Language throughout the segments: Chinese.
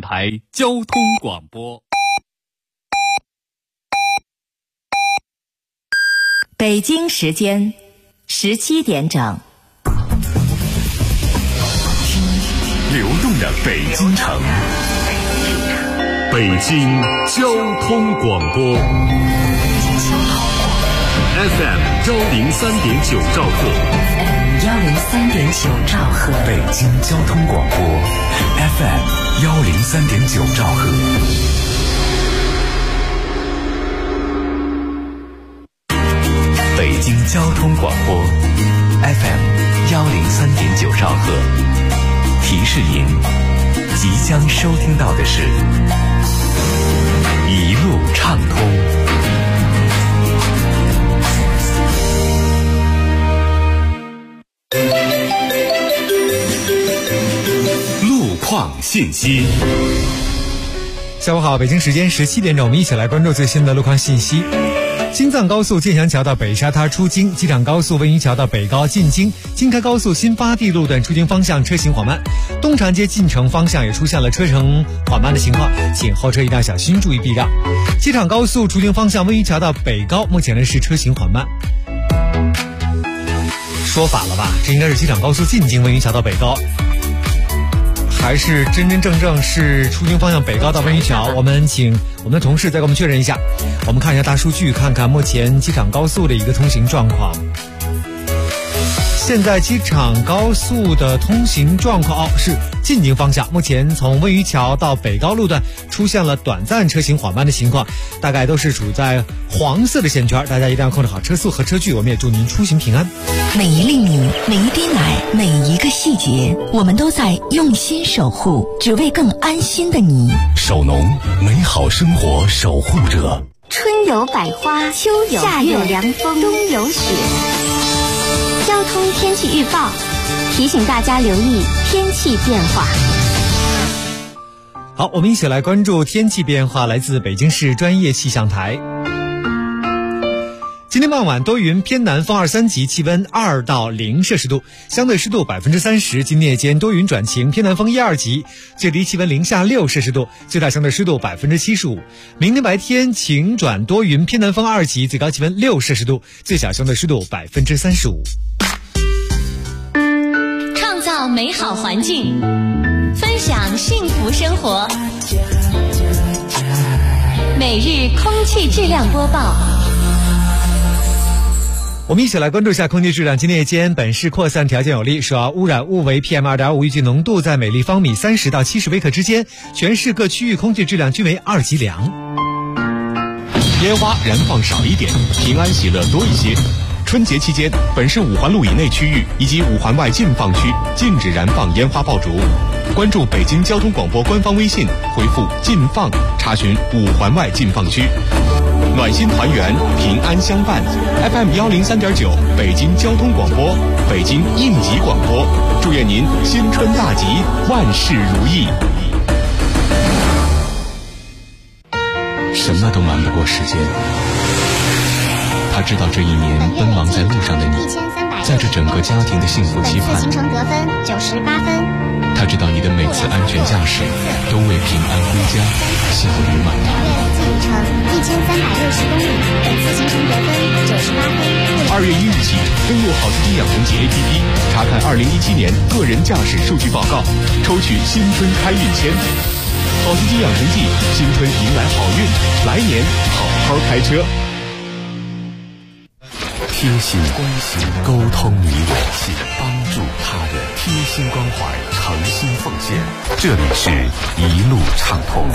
台交通广播。 北京时间17点整。 流动的北京城，北京交通广播 FM 103.9兆赫 103.9兆赫， 北京交通广播 FM 103.9兆赫。北京交通广播 FM 103.9兆赫。提示您，即将收听到的是一路畅通。路况信息。 下午好，北京时间17点整，我们一起来关注最新的路况信息。京藏高速建祥桥到北沙滩出京，机场高速温榆桥到北高进京，京开高速新发地路段出京方向车行缓慢，东长街进城方向也出现了车程缓慢的情况，请后车一定要小心注意避让。机场高速出京方向温榆桥到北高，目前呢是车行缓慢。说反了吧，这应该是机场高速进京温榆桥到北高，还是真正是出京方向北高到温榆桥？我们请我们的同事再给我们确认一下。我们看一下大数据，看看目前机场高速的一个通行状况。现在机场高速的通行状况是进京方向，目前从温榆桥到北高路段出现了短暂车行缓慢的情况，大概都是处在黄色的线圈，大家一定要控制好车速和车距，我们也祝您出行平安。 每一粒米，每一滴奶，每一个细节，我们都在用心守护，只为更安心的你。 首农，美好生活守护者。 春有百花，秋有夏有凉风，冬有雪。交通天气预报提醒大家留意天气变化。 好，我们一起来关注天气变化，来自北京市专业气象台。今天傍晚多云，偏南风2、3级，气温2到0摄氏度，相对湿度30%。今夜间多云转晴，偏南风1、2级，最低气温零下6摄氏度，最大相对湿度75%。明天白天晴转多云，偏南风2级，最高气温6摄氏度，最小相对湿度35%。 创造美好环境，分享幸福生活。每日空气质量播报。 我们一起来关注一下空气质量。今天夜间本市扩散条件有利，首要污染物为 PM2.5， 预计浓度在每立方米30到70微克之间，全市各区域空气质量均为2级良。 烟花燃放少一点，平安喜乐多一些。春节期间，本市5环路以内区域以及5环外禁放区禁止燃放烟花爆竹。关注北京交通广播官方微信，回复禁放查询5环外禁放区。暖心团圆，平安相伴。FM 103.9，北京交通广播，北京应急广播，祝愿您新春大吉，万事如意。什么都瞒不过时间。他知道这一年奔忙在路上的你，在这整个家庭的幸福期盼。 行程得分98分。 他知道你的每次安全驾驶都为平安归家效率满堂。 里程1360公里，本次行程得分98分。 2月1日起，登录好司机养成记 APP， 查看2017年个人驾驶数据报告，抽取新春开运签。好司机养成记，新春迎来好运，来年好好开车。贴心关心，沟通你我，帮助他人，贴心关怀，诚心奉献。这里是一路畅通。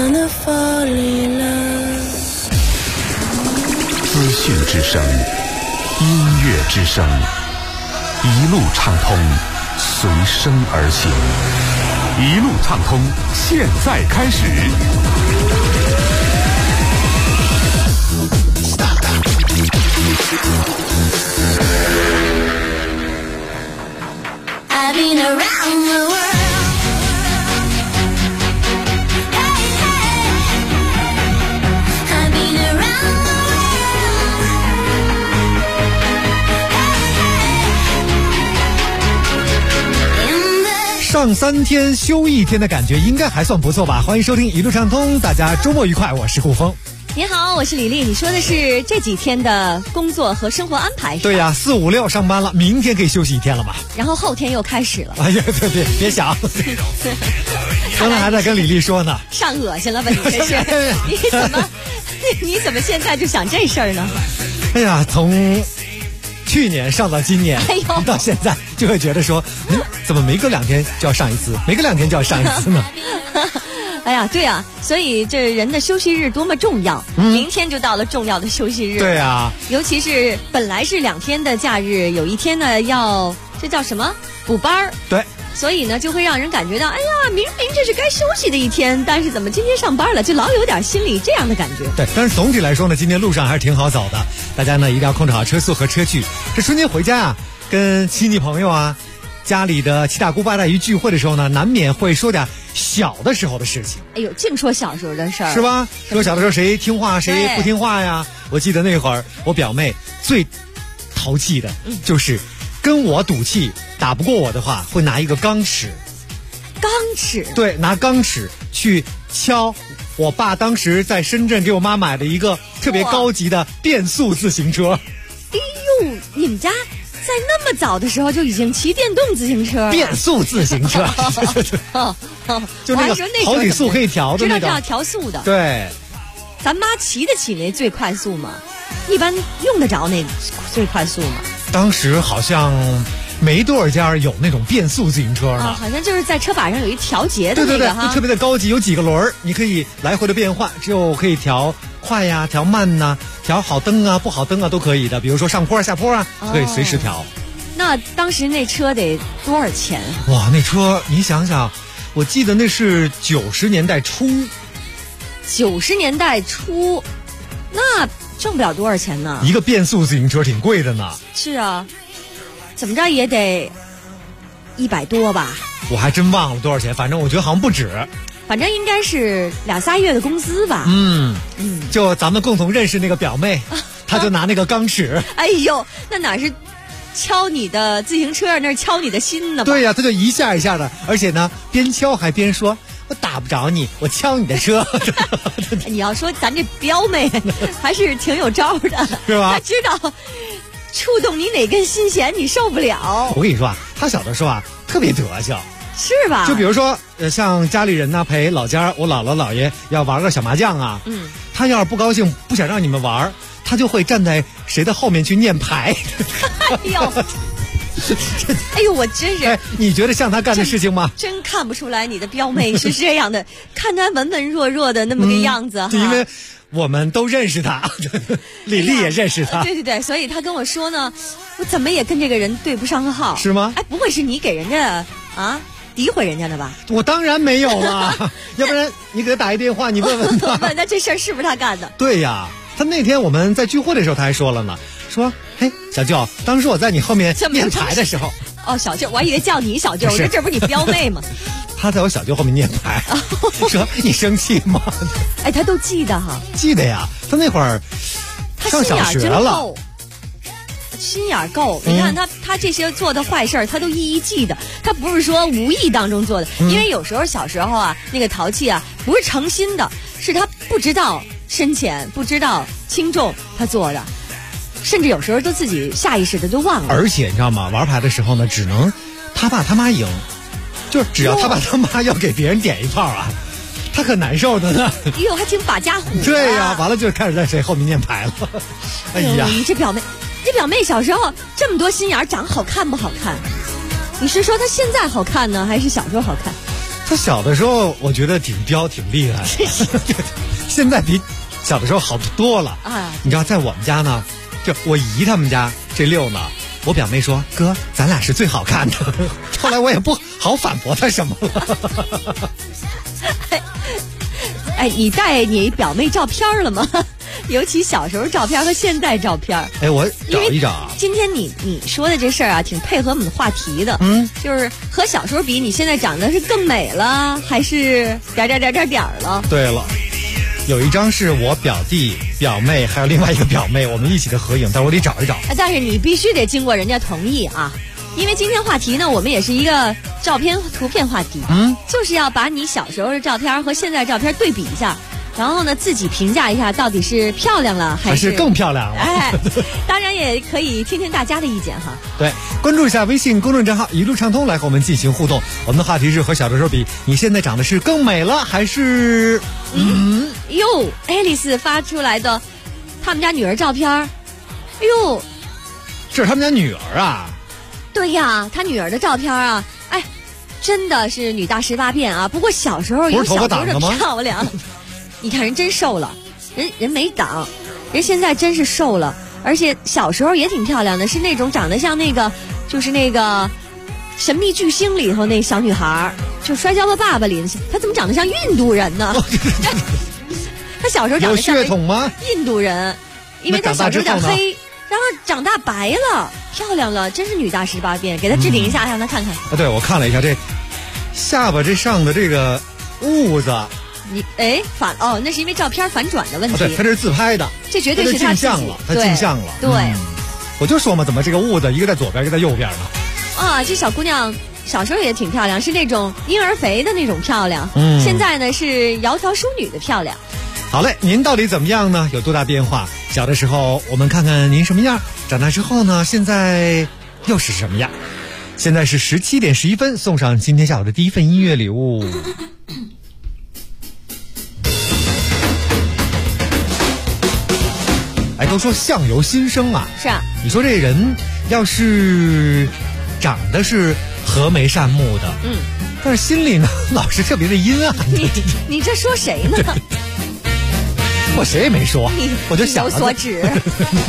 资讯之声，音乐之声，一路畅通，随声而行。一路畅通，现在开始。 I've been around the world. Hey, hey. I've been around the world. Hey, hey. In the 上3天休1天的感觉应该还算不错吧？欢迎收听一路畅通，大家周末愉快，我是顾峰。 你好，我是李丽。你说的是这几天的工作和生活安排？ 对呀，4、5、6上班了，明天可以休息1天了吧？ 然后后天又开始了。 哎呀，别想，刚才还在跟李丽说呢。 上恶心了吧？你这是？你怎么现在就想这事儿呢？ 哎呀，从去年上到今年，到现在就会觉得说，怎么没隔2天就要上一次，没隔2天就要上一次呢？ 哎呀，对啊，所以这人的休息日多么重要，明天就到了重要的休息日。 对啊， 尤其是本来是2天的假日，有1天呢要这叫什么补班儿。 对。 所以呢，就会让人感觉到，哎呀，明明这是该休息的1天，但是怎么今天上班了，就老有点心里这样的感觉。 对，但是总体来说呢，今天路上还是挺好走的，大家呢一定要控制好车速和车距。这春节回家啊，跟亲戚朋友啊，家里的7大姑8大姨聚会的时候呢，难免会说点小的时候的事情。 哎呦，净说小时候的事儿， 是吧？说小的时候谁听话谁不听话呀？我记得那会儿我表妹最淘气的就是跟我赌气，打不过我的话会拿一个钢尺。 钢尺？对， 拿钢尺去敲我爸当时在深圳给我妈买的一个特别高级的变速自行车。 哎呦，你们家在那么早的时候就已经骑电动自行车了？ 变速自行车，就那个好几速可以调的那个， 知道这样调速的。 对， 咱妈骑得起那最快速吗？一般用得着那最快速吗？ 当时好像没多少家有那种变速自行车呢， 好像就是在车把上有一调节的那个。 对，特别的高级，有几个轮你可以来回的变换，只有可以调快呀、调慢呐、调好灯啊、不好灯啊都可以的。比如说上坡下坡啊，可以随时调。 那当时那车得多少钱？ 哇，那车你想想，我记得那是90年代初。 90年代初，那挣不了多少钱呢？ 一个变速自行车挺贵的呢。 是啊，怎么着也得100多吧。 我还真忘了多少钱，反正我觉得好像不止。 反正应该是2、3月的工资吧。 就咱们共同认识那个表妹，她就拿那个钢尺。 哎呦，那哪是敲你的自行车，那是敲你的心呢吧？ 对呀，她就一下一下的，而且呢边敲还边说，我打不着你，我敲你的车。 你要说咱这表妹还是挺有招的， 是吧？ 她知道触动你哪根心弦，你受不了。 我跟你说啊，她小的时候啊特别德行， 是吧？ 就比如说像家里人呢陪老家我姥姥姥爷要玩个小麻将啊，他要是不高兴不想让你们玩，他就会站在谁的后面去念牌。 哎呦，我真是， 你觉得像他干的事情吗？ 真看不出来你的表妹是这样的，看他文文弱弱的那么个样子哈。 因为我们都认识他，李丽也认识他。 对，所以他跟我说呢，我怎么也跟这个人对不上号， 是吗？ 哎，不会是你给人家诋毁人家的吧？ 我当然没有了，要不然你给他打一电话，你问问他。 问那这事儿是不是他干的？ 对呀，他那天我们在聚会的时候他还说了呢，说嘿小舅，当时我在你后面念牌的时候。 哦，小舅，我还以为叫你小舅，我说这不是你表妹吗？ 他在我小舅后面念牌，说你生气吗？ 哎，他都记得哈。 记得呀，他那会儿上小学了。 心眼够，你看他这些做的坏事儿，他都一一记得。他不是说无意当中做的，因为有时候小时候啊，那个淘气啊，不是诚心的，是他不知道深浅，不知道轻重，他做的。甚至有时候都自己下意识的就忘了。 而且你知道吗？玩牌的时候呢，只能他爸他妈赢，就是只要他爸他妈要给别人点一炮啊，他可难受的呢。 哎呦，还挺把家伙。 对呀，完了就开始在谁后面念牌了。哎呀， 你这表妹小时候这么多心眼，长好看不好看？你是说她现在好看呢，还是小时候好看？ 她小的时候我觉得挺彪挺厉害，现在比小的时候好多了啊！你知道，在我们家呢。就我姨他们家这6呢，我表妹说哥，咱俩是最好看的。后来我也不好反驳她什么了。 哎，你带你表妹照片了吗？尤其小时候照片和现在照片。 哎，我找一找啊。 今天你说的这事儿啊，挺配合我们的话题的。就是和小时候比，你现在长得是更美了，还是点了？ 对了。有一张是我表弟、表妹还有另外一个表妹我们一起的合影，但我得找一找。 但是你必须得经过人家同意啊。 因为今天话题呢，我们也是一个照片图片话题，就是要把你小时候的照片和现在照片对比一下，然后呢自己评价一下到底是漂亮了还是更漂亮了。 哎，当然也可以听听大家的意见哈。 对，关注一下微信公众账号一路畅通来和我们进行互动。我们的话题是和小的时候比，你现在长得是更美了还是哟，爱丽丝发出来的他们家女儿照片，哟， 这是他们家女儿啊？ 对呀，他女儿的照片啊，哎，真的是女大18变啊。不过小时候有小时候的漂亮，你看人真瘦了，人没长，人现在真是瘦了，而且小时候也挺漂亮的，是那种长得像那个，就是那个神秘巨星里头那小女孩，就摔跤吧爸爸里的，她怎么长得像印度人呢？她小时候长得像有血统吗？ 印度人，因为她小时候有点黑。然后长大白了，漂亮了，真是女大18变。给她置顶一下，让她看看。 对，我看了一下这下巴这上的这个痦子， 你反哦，那是因为照片反转的问题。 对，他这是自拍的， 这绝对是他镜像了，他镜像了。 对， 我就说嘛，怎么这个痦子一个在左边，一个在右边呢？ 啊，这小姑娘小时候也挺漂亮，是那种婴儿肥的那种漂亮。现在呢是窈窕淑女的漂亮。 好嘞，您到底怎么样呢？有多大变化？小的时候我们看看您什么样，长大之后呢，现在又是什么样？现在是17点11分，送上今天下午的第一份音乐礼物。哎，都说相由心生啊。 是啊。 你说这人要是长得是和眉善目的，但是心里呢老是特别的阴暗。 你这说谁呢？ 我谁也没说，我就想有所指。 噔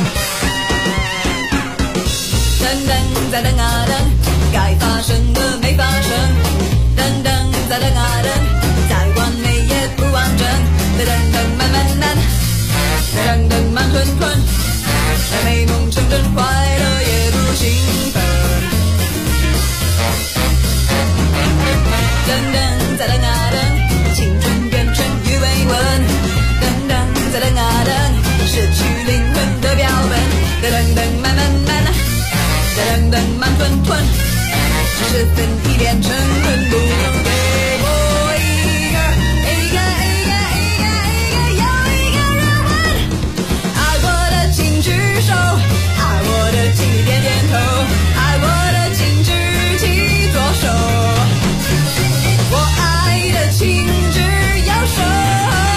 噔在噔啊噔，该发生的没发生。噔噔在噔啊噔，再完美也不完整。噔噔慢慢慢，噔噔慢吞吞，美梦成真，快乐也不兴奋。噔噔在噔啊噔，青春变成鱼尾纹。在噔啊噔，失去灵魂的标本。噔噔慢慢慢，噔噔慢吞吞，只是分一变成很不如给我一个又一个人吻。爱我的请举手，爱我的请你点点头，爱我的请举起左手，我爱的请举右手。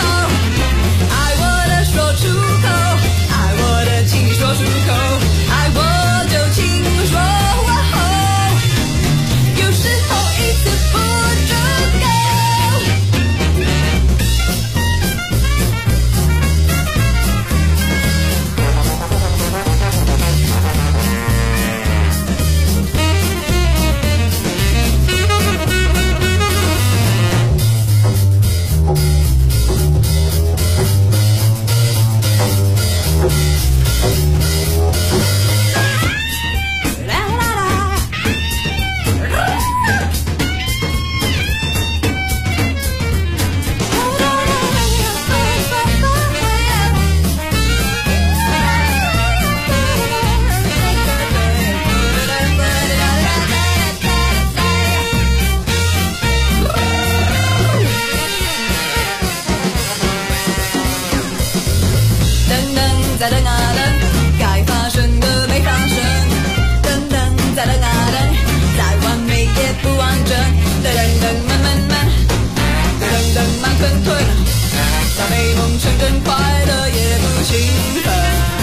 说出口，爱我就请说哇吼，有时候一次不足够。在噔啊噔，该发生的没发生。噔噔在噔啊噔，再完美也不完整。噔噔慢慢慢，噔噔慢吞吞，让美梦成真，快乐也不兴奋。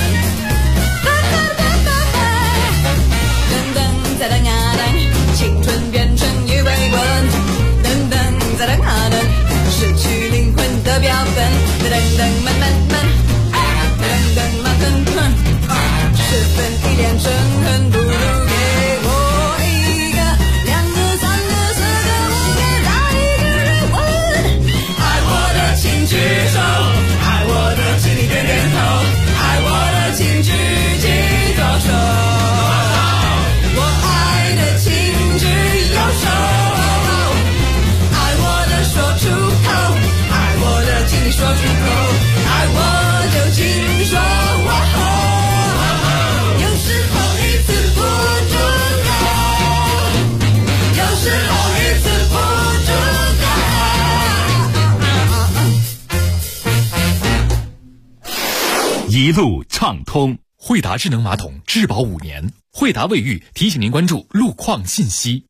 噔噔在噔啊噔，青春变成鱼尾纹。噔噔在噔啊噔，失去灵魂的标本。噔噔慢慢慢。噔噔慢吞一路畅通。惠达智能马桶质保5年，惠达卫浴提醒您关注路况信息。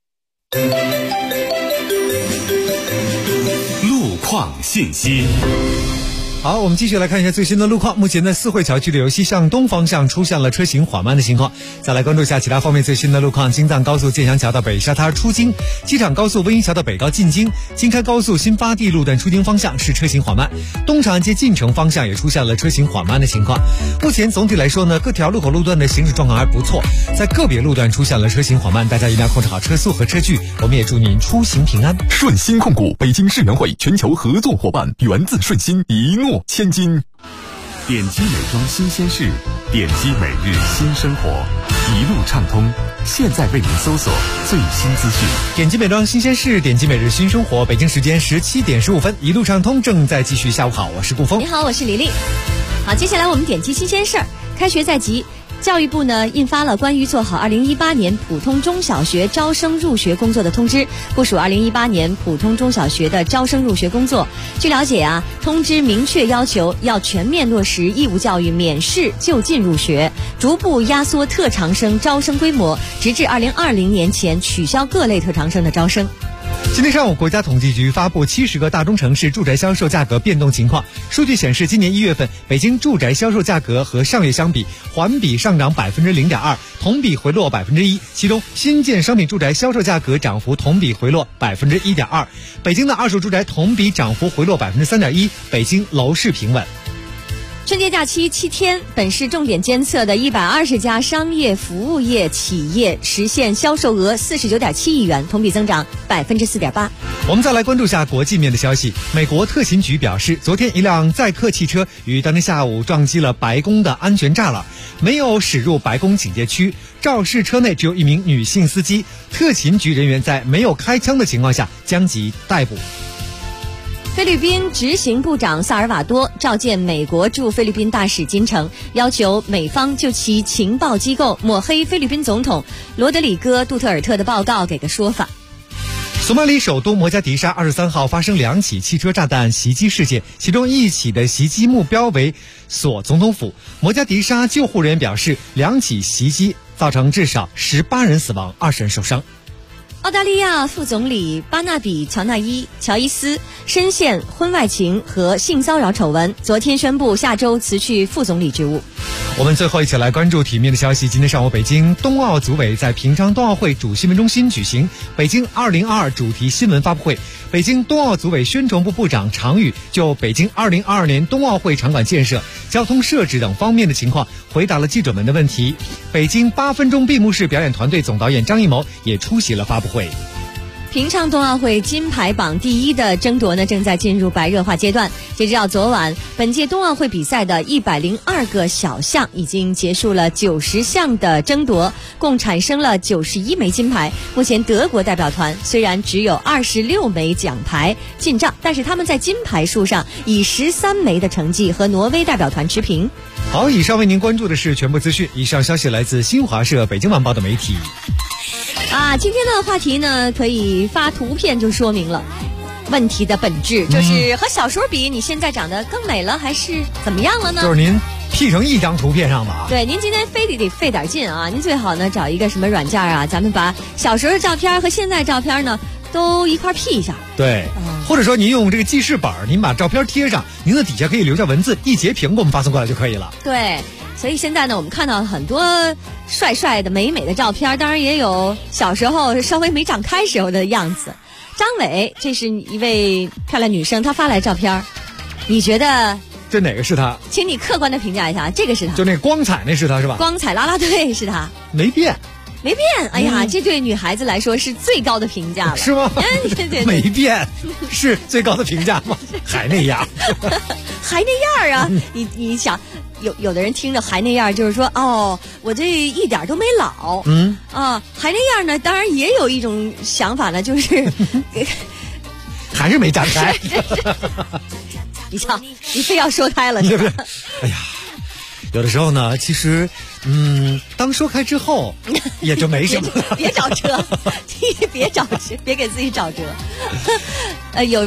路况信息。 好，我们继续来看一下最新的路况。目前呢，四惠桥距离由西向东方向出现了车行缓慢的情况。再来关注一下其他方面最新的路况。京藏高速建祥桥到北沙滩出京，机场高速温榆桥到北高进京，京开高速新发地路段出京方向是车行缓慢。东长安街进城方向也出现了车行缓慢的情况。目前总体来说呢，各条路口路段的行驶状况还不错，在个别路段出现了车行缓慢，大家一定要控制好车速和车距。我们也祝您出行平安。 顺心控股北京世园会全球合作伙伴，源自顺心，一诺千金。 点击美妆新鲜事，点击每日新生活，一路畅通。现在为您搜索最新资讯。 点击美妆新鲜事，点击每日新生活。北京时间17点15分，一路畅通正在继续。下午好，我是顾峰。 你好，我是李丽。好，接下来我们点击新鲜事儿。开学在即，教育部呢印发了关于做好2018年普通中小学招生入学工作的通知，部署2018年普通中小学的招生入学工作。据了解啊，通知明确要求要全面落实义务教育免试就近入学，逐步压缩特长生招生规模，直至2020年前取消各类特长生的招生。 今天上午，国家统计局发布70个大中城市住宅销售价格变动情况。数据显示，今年1月份，北京住宅销售价格和上月相比，环比上涨0.2%，同比回落1%。其中，新建商品住宅销售价格涨幅同比回落1.2%。北京的二手住宅同比涨幅回落3.1%。北京楼市平稳。 春节假期7天，本市重点监测的120家商业服务业企业实现销售额49.7亿元，同比增长4.8%。 我们再来关注下国际面的消息。美国特勤局表示，昨天一辆载客汽车于当天下午撞击了白宫的安全栅栏，没有驶入白宫警戒区，肇事车内只有一名女性司机。特勤局人员在没有开枪的情况下将其逮捕。 菲律宾执行部长萨尔瓦多召见美国驻菲律宾大使金城，要求美方就其情报机构抹黑菲律宾总统罗德里戈·杜特尔特的报告给个说法。 索马里首都摩加迪沙23号发生2起汽车炸弹袭击事件，其中一起的袭击目标为索总统府。摩加迪沙救护人员表示，2起袭击造成至少18人死亡，20人受伤。 澳大利亚副总理巴纳比·乔伊斯深陷婚外情和性骚扰丑闻，昨天宣布下周辞去副总理职务。 我们最后一起来关注体育面的消息。今天上午，北京冬奥组委在平昌冬奥会主新闻中心举行北京2022主题新闻发布会。北京冬奥组委宣传部部长常宇就北京2022年冬奥会场馆建设、交通设置等方面的情况回答了记者们的问题。北京8分钟闭幕式表演团队总导演张艺谋也出席了发布会。 平昌冬奥会金牌榜第一的争夺呢，正在进入白热化阶段。截止到昨晚，本届冬奥会比赛的102个小项已经结束了90项的争夺，共产生了91枚金牌。目前德国代表团虽然只有26枚奖牌进账，但是他们在金牌数上以13枚的成绩和挪威代表团持平。 好，以上为您关注的是全部资讯。以上消息来自新华社、北京晚报的媒体。 今天的话题呢，可以发图片就说明了问题的本质，就是和小时候比，你现在长得更美了，还是怎么样了呢？ 就是您 P 成一张图片上吧。 对，您今天非得费点劲啊！您最好呢找一个什么软件啊，咱们把小时候的照片和现在照片呢都一块 P 一下。 对，或者说您用这个记事本，您把照片贴上，您的底下可以留下文字，一截屏给我们发送过来就可以了。 对。所以现在呢，我们看到很多帅帅的、美美的照片，当然也有小时候稍微没长开时候的样子。张伟，这是一位漂亮女生，她发来照片，你觉得这哪个是她？ 请你客观的评价一下，这个是她， 就那光彩那是她是吧？ 光彩啦啦队是她， 没变。 哎呀，这对女孩子来说是最高的评价了， 是吗？ 对， 没变是最高的评价吗？还那样， 还那样啊？你想。有的人听着还那样，就是说哦，我这一点都没老，还那样呢。当然也有一种想法呢，就是还是没展开。 你瞧，你非要说开了，是吧？ 哎呀，有的时候呢，其实，当说开之后，也就没什么了。 别找辙，别找辙，别给自己找辙。有人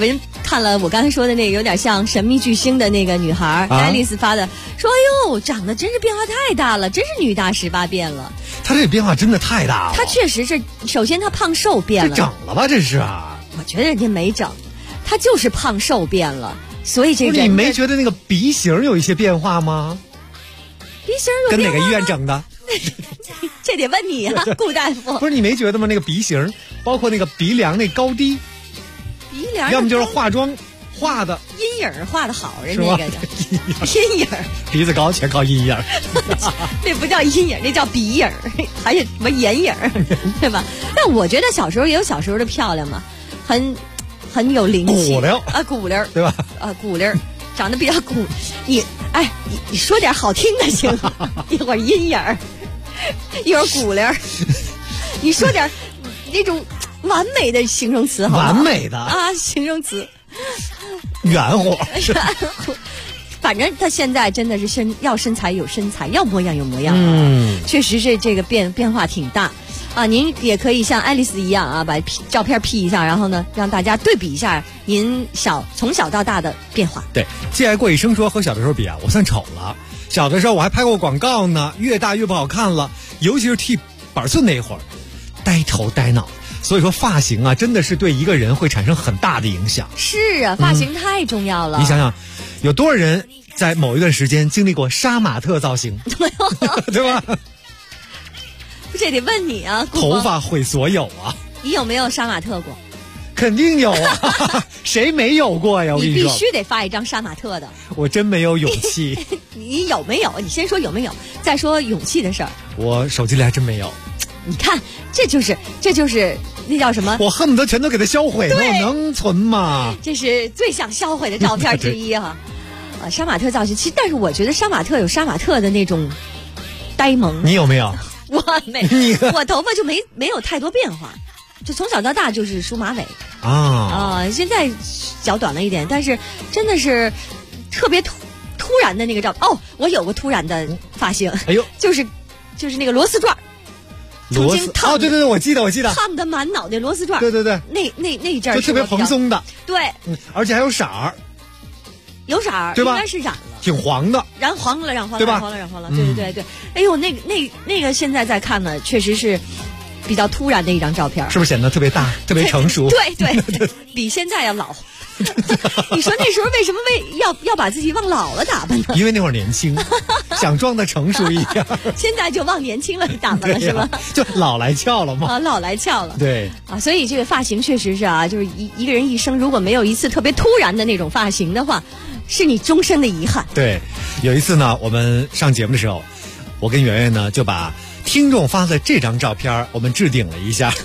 看了我刚才说的那个有点像神秘巨星的那个女孩爱丽丝发的，说哎呦长得真是变化太大了，真是女大18变了。 她这变化真的太大了。 她确实是，首先她胖瘦变了， 这整了吧这是啊？ 我觉得人家没整，她就是胖瘦变了，所以这人你没觉得那个鼻型有一些变化吗？ 鼻型有变化吗？ 跟哪个医院整的？ 这得问你啊，顾大夫。 不是你没觉得吗？那个鼻型，包括那个鼻梁那高低， 鼻梁要么就是化妆画的阴影画的好，人那个阴影， 鼻子高全靠阴影。 那不叫阴影，那叫鼻影，还有什么眼影，对吧？但我觉得小时候也有小时候的漂亮嘛，很有灵气， 骨溜啊，骨溜， 对吧？ 啊，骨溜。长得比较骨，你说点好听的行吗？一会儿阴影儿，一会儿骨溜儿，你说点那种完美的形容词好吗？ 完美的啊，形容词， 圆乎。 反正他现在真的是要身材有身材，要模样有模样，确实是这个变化挺大。啊，您也可以像爱丽丝一样啊，把照片 P 一下，然后呢，让大家对比一下您从小到大的变化。 对，季爱过一生说和小的时候比啊，我算丑了。小的时候我还拍过广告呢，越大越不好看了，尤其是剃板寸那会儿，呆头呆脑。所以说发型啊，真的是对一个人会产生很大的影响。 是啊，发型太重要了。 你想想，有多少人在某一段时间经历过杀马特造型，对吧？ 这得问你啊， 头发毁所有啊！ 你有没有杀马特过？ 肯定有啊，谁没有过呀？我跟你说， 必须得发一张杀马特的。 我真没有勇气。 你有没有？你先说有没有，再说勇气的事儿。 我手机里还真没有。 你看，这就是那叫什么？ 我恨不得全都给它销毁，我能存吗？ 这是最想销毁的照片之一哈。杀马特造型，其实但是我觉得杀马特有杀马特的那种呆萌。 你有没有？ 我没，我头发就没有太多变化，就从小到大就是梳马尾啊现在脚短了一点，但是真的是特别突然的那个照片。哦，我有个突然的发型， 哎呦， 就是那个螺丝转，曾经烫对，我记得烫的满脑袋螺丝转， 对， 那一阵就特别蓬松的， 对， 而且还有色儿。 有色儿， 对吧？ 应该是染了， 挺黄的， 染黄了， 对吧？ 染黄了，对。哎呦，那个现在再看呢，确实是比较突然的一张照片， 是不是显得特别大、特别成熟？ 对，比现在要老。你说那时候为什么要把自己往老了打扮呢？ 因为那会儿年轻，想装的成熟一点。 现在就往年轻了打扮了，是吧？ 就老来俏了嘛。 啊，老来俏了。 对啊，所以这个发型确实是啊，就是一个人一生如果没有一次特别突然的那种发型的话，是你终身的遗憾。 对，有一次呢，我们上节目的时候，我跟圆圆呢就把听众发的这张照片我们置顶了一下。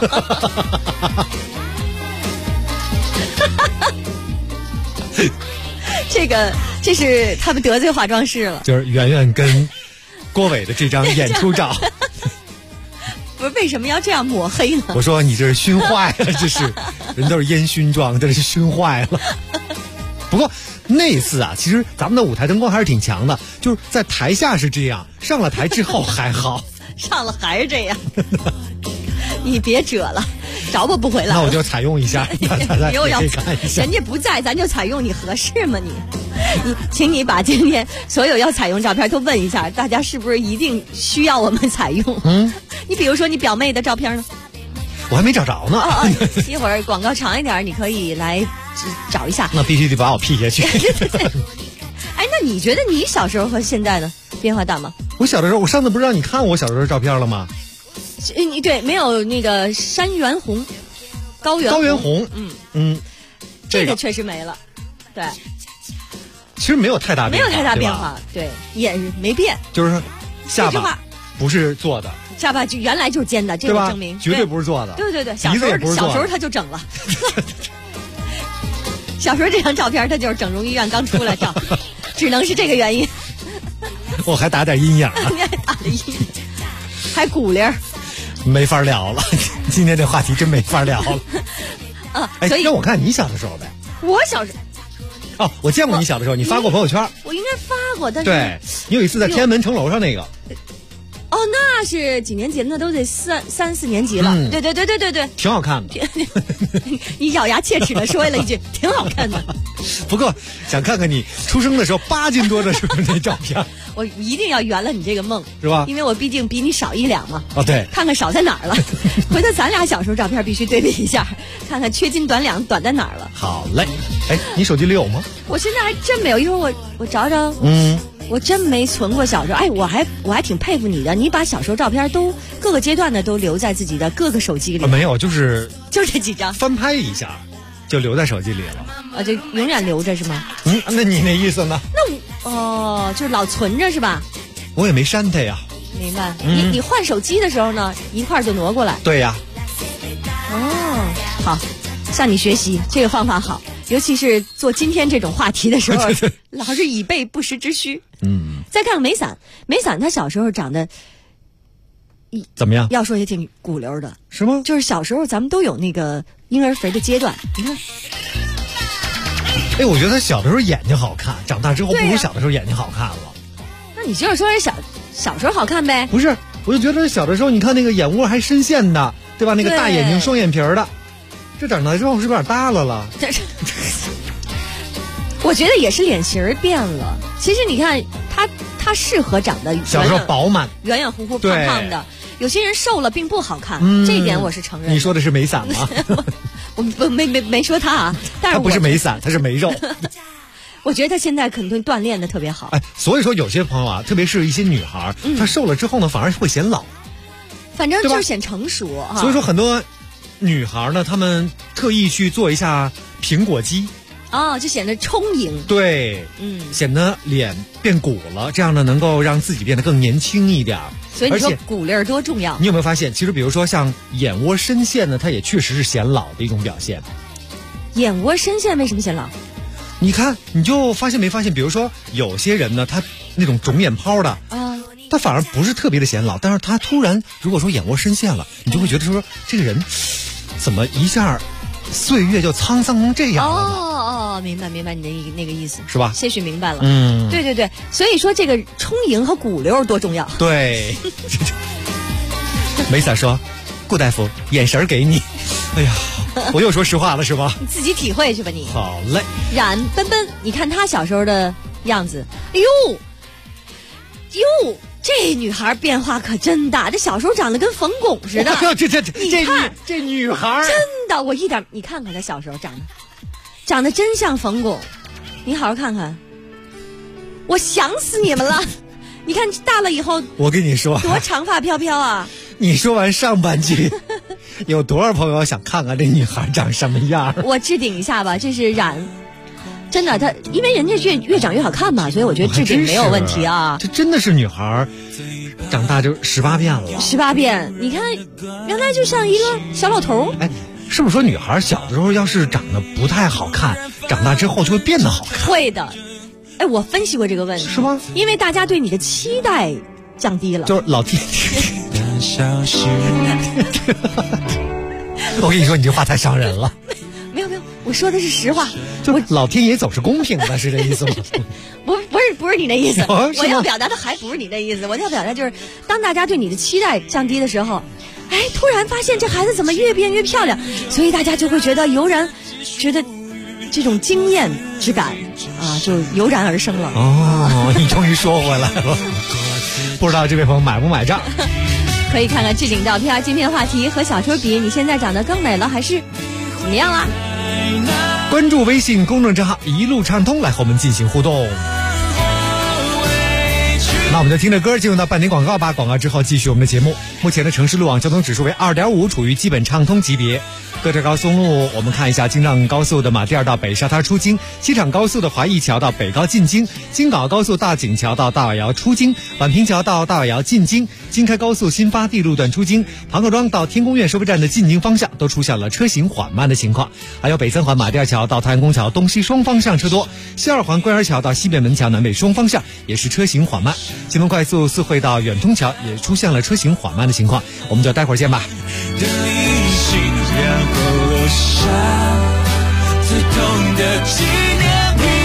这是他们得罪化妆师了， 就是圆圆跟郭伟的这张演出照。 不是为什么要这样抹黑呢？ 我说你这是熏坏了，这是人都是烟熏妆，这是熏坏了。不过那一次啊，其实咱们的舞台灯光还是挺强的，就是在台下是这样，上了台之后还好。 上了还是这样。你别折了，找不回来了。 那我就采用一下，大家又要看一下。 人家不在，咱就采用，你合适吗？你，请你把今天所有要采用照片都问一下，大家是不是一定需要我们采用？你比如说你表妹的照片呢？ 我还没找着呢。 一会儿广告长一点，你可以来找一下。 那必须得把我 P 下去。 哎，那你觉得你小时候和现在的变化大吗？ 我小的时候，我上次不是让你看我小时候的照片了吗？ 你对，没有那个山原红、高原红， 这个确实没了。对， 其实没有太大变化， 没有太大变化，对，也没变。 就是说下巴不是做的， 下巴就原来就是尖的，这个证明绝对不是做的。 对，小时候他就整了。小时候这张照片他就是整容医院刚出来照，只能是这个原因。 我还打点阴影你还打了阴影，还骨铃。 没法聊了，今天这话题真没法聊了。所以让我看你小的时候呗。 我小时候， 哦，我见过你小的时候，你发过朋友圈。 我应该发过，但是对，你有一次在天安门城楼上那个。 哦， 那是几年级了？那都得三四年级了。对， 挺好看的。 你咬牙切齿的说了一句，挺好看的。 不过想看看你出生的时候8斤多的时候那照片。 我一定要圆了你这个梦， 是吧？ 因为我毕竟比你少1两嘛。 哦，对， 看看少在哪儿了。回头咱俩小时候照片必须对比一下，看看缺斤短两短在哪儿了。 好嘞，哎，你手机里有吗？ 我现在还真没有，一会儿我找找。我真没存过小时候。哎，我还挺佩服你的，你把小时候照片都各个阶段的都留在自己的各个手机里。 没有，就这几张， 翻拍一下就留在手机里了。 就永远留着是吗？ 那你那意思呢？ 那我就是老存着是吧？ 我也没删它呀。 明白。你换手机的时候呢，一块就挪过来。 对呀。 好，向你学习，这个方法好，尤其是做今天这种话题的时候，老是以备不时之需。再看看梅伞，梅伞她小时候长得怎么样？ 要说也挺骨溜的， 是吗？ 就是小时候咱们都有那个婴儿肥的阶段，你看。 哎，我觉得他小的时候眼睛好看，长大之后不如小的时候眼睛好看了。 那你就是说小时候好看呗？ 不是，我就觉得小的时候，你看那个眼窝还深陷的，对吧？那个大眼睛、双眼皮的，这长大之后是不是有点耷拉了？ 我觉得也是脸型变了。其实你看他适合长得小时候饱满、 圆圆乎乎、胖胖的。有些人瘦了并不好看，这一点我是承认。 你说的是梅伞吗？ 我没说他啊，但是他不是梅伞，他是梅肉。 我觉得他现在肯定锻炼的特别好。 哎，所以说有些朋友啊，特别是一些女孩，她瘦了之后呢，反而会显老。 反正就是显成熟啊。 所以说很多女孩呢，她们特意去做一下苹果肌。 就显得充盈。 对，显得脸变鼓了，这样呢能够让自己变得更年轻一点。 所以你说骨粒多重要？ 你有没有发现，其实比如说像眼窝深陷呢，它也确实是显老的一种表现。 眼窝深陷为什么显老？ 你看，你就发现没发现？比如说有些人呢，他那种肿眼泡的他反而不是特别的显老，但是他突然如果说眼窝深陷了，你就会觉得说这个人怎么一下岁月就沧桑成这样了。 明白你的那个意思是吧？ 些许明白了。对，所以说这个充盈和骨溜多重要。 对。梅伞说：“顾大夫，眼神给你。”哎呀，我又说实话了是吧？ 你自己体会去吧你。 好嘞。 冉奔奔，你看她小时候的样子，哎呦，这女孩变化可真大，这小时候长得跟冯巩似的。 这女孩真的，我一点，你看看她小时候长得真像冯巩，你好好看看，我想死你们了。你看大了以后， 我跟你说， 多长发飘飘啊！ 你说完上半句，有多少朋友想看看这女孩长什么样？ 我置顶一下吧，这是冉，真的，她因为人家越长越好看嘛，所以我觉得置顶没有问题啊。 这真的是女孩，长大就18变了。 18变，你看，原来就像一个小老头。 哎。是不是说女孩小的时候要是长得不太好看，长大之后就会变得好看？ 会的。哎，我分析过这个问题。 是吗？ 因为大家对你的期待降低了。 就是老天。我跟你说，你这话太伤人了。 没有，我说的是实话。 就老天爷总是公平的，是这意思吗？ 不是你那意思。我要表达的还不是你那意思。我要表达就是，当大家对你的期待降低的时候。哎，突然发现这孩子怎么越变越漂亮，所以大家就会觉得觉得这种惊艳之感就油然而生了。 你终于说回来了。不知道这位朋友买不买账？ 可以看看置顶照片。今天话题和小时候比，你现在长得更美了还是怎么样啦？ 关注微信公众账号一路畅通来和我们进行互动。那我们就听着歌进入到半点广告吧，广告之后继续我们的节目。目前的城市路网交通指数为2.5，处于基本畅通级别。各条高速公路我们看一下：京藏高速的马甸到北沙滩出京，机场高速的华谊桥到北高进京，京港高速大井桥到大瓦窑出京，宛平桥到大瓦窑进京，京开高速新发地路段出京，庞各庄到天宫苑收费站的进京方向都出现了车行缓慢的情况。还有北三环马甸桥到太阳宫桥东西双方向车多，西二环官园桥到西便门桥南北双方向也是车行缓慢。京东快速四惠到远通桥也出现了车行缓慢的情况。我们就待会儿见吧。然后落下最痛的纪念品。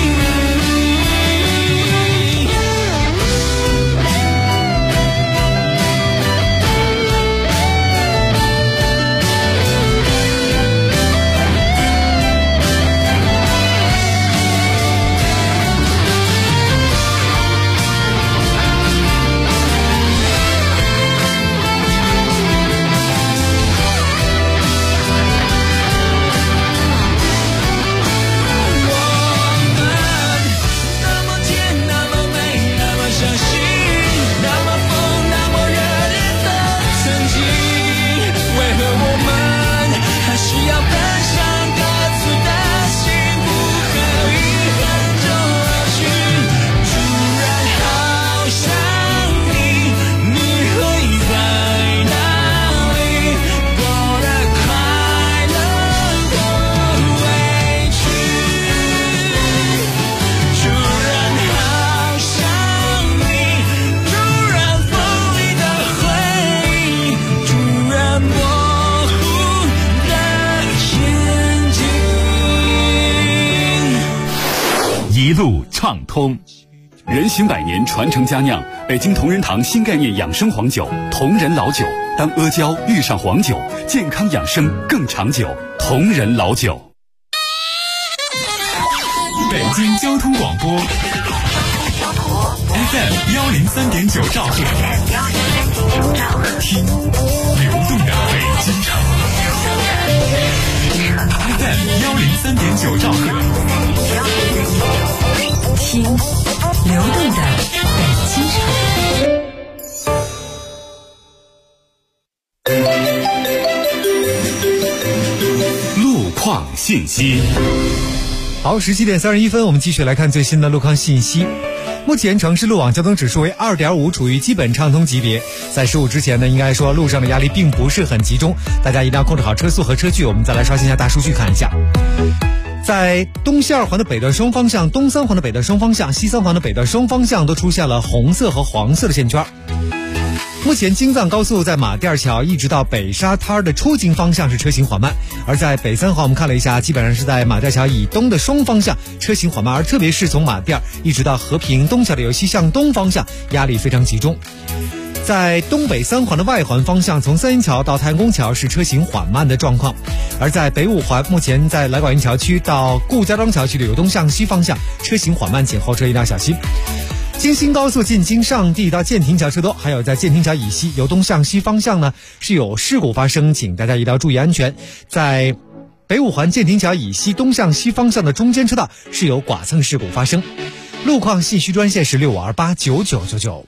一路畅通。 人行百年，传承佳酿，北京同仁堂新概念养生黄酒，同仁老酒。当阿胶遇上黄酒，健康养生更长久。同仁老酒。 北京交通广播 FM 103.9兆赫，听流动的北京城。FM 103.9兆赫， 听流动的北京城。 路况信息。 好，17点31分，我们继续来看最新的路况信息。目前城市路网交通指数为 2.5， 处于基本畅通级别。在15之前呢，应该说路上的压力并不是很集中，大家一定要控制好车速和车距。我们再来刷新一下大数据看一下。在东西二环的北段双方向、东三环的北段双方向、西三环的北段双方向都出现了红色和黄色的线圈。目前京藏高速在马甸桥一直到北沙滩的出京方向是车行缓慢，而在北三环我们看了一下，基本上是在马甸桥以东的双方向车行缓慢，而特别是从马甸一直到和平东桥的游西向东方向压力非常集中。在东北三环的外环方向，从三阴桥到太阳宫桥是车行缓慢的状况，而在北五环目前在来广运桥区到顾家庄桥区的由东向西方向车行缓慢，请后车一定要小心。京新高速进京上地到建亭桥车多，还有在建亭桥以西由东向西方向呢是有事故发生，请大家一定要注意安全。在北五环建亭桥以西东向西方向的中间车道是有剐蹭事故发生。路况信息专线是65289999。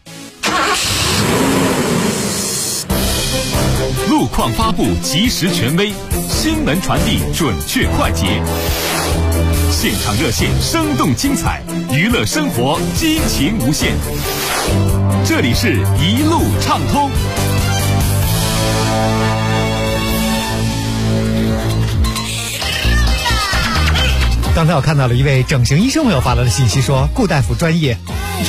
路况发布及时权威，新闻传递准确快捷，现场热线生动精彩，娱乐生活激情无限。这里是一路畅通。 刚才我看到了一位整形医生朋友发来的信息说，顾大夫专业。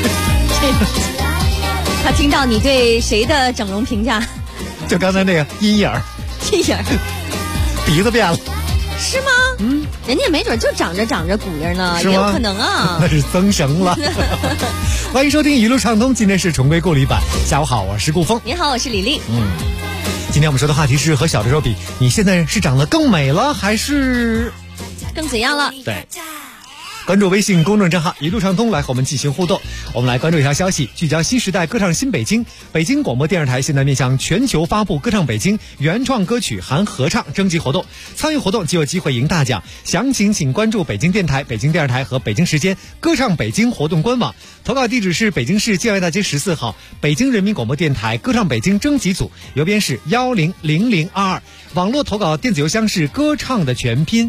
他听到你对谁的整容评价？ 就刚才那个阴影，鼻子变了， 是吗？人家没准就长着骨龄呢，也有可能啊。 那是增生了。欢迎收听一路畅通，今天是重归故里版。下午好，我是顾峰。 你好，我是李丽。 今天我们说的话题是和小的时候比，你现在是长得更美了，还是更怎样了？ 对。关注微信公众账号一路畅通，来和我们进行互动。我们来关注一条消息，聚焦新时代歌唱新北京。北京广播电视台现在面向全球发布歌唱北京原创歌曲含合唱征集活动，参与活动即有机会赢大奖。详情请关注北京电台、北京电视台和北京时间歌唱北京活动官网。投稿地址是北京市建外大街14号北京人民广播电台歌唱北京征集组，邮编是100022，网络投稿电子邮箱是歌唱的全拼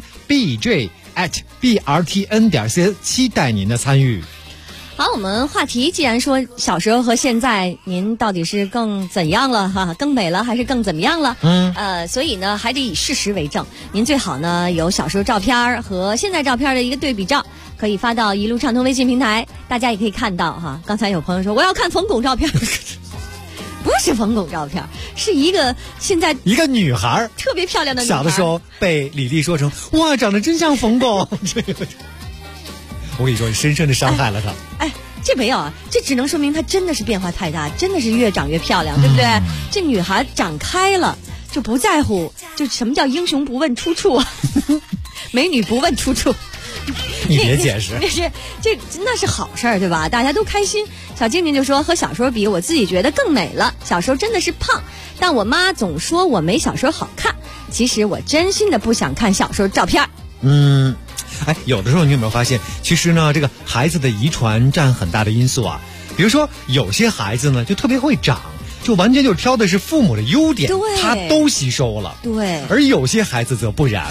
bj@brtn.cn， 期待您的参与。 好，我们话题既然说小时候和现在，您到底是更怎样了哈？更美了还是更怎么样了？所以呢，还得以事实为证。您最好呢有小时候照片和现在照片的一个对比照，可以发到一路畅通微信平台，大家也可以看到哈。刚才有朋友说我要看冯巩照片。不是冯巩照片，是一个现在一个女孩特别漂亮的女孩， 小的时候被李丽说成哇长得真像冯巩。我跟你说，深深的伤害了她。 这没有啊，这只能说明她真的是变化太大，真的是越长越漂亮，对不对？这女孩长开了，就不在乎，就什么叫英雄不问出处啊，美女不问出处。 你别解释， 那是好事儿，对吧？大家都开心。小静静就说，和小时候比，我自己觉得更美了。小时候真的是胖，但我妈总说我没小时候好看。其实我真心的不想看小时候照片。 有的时候你有没有发现，其实呢，这个孩子的遗传占很大的因素啊。比如说，有些孩子呢就特别会长，就完全就挑的是父母的优点，他都吸收了。 对， 而有些孩子则不然。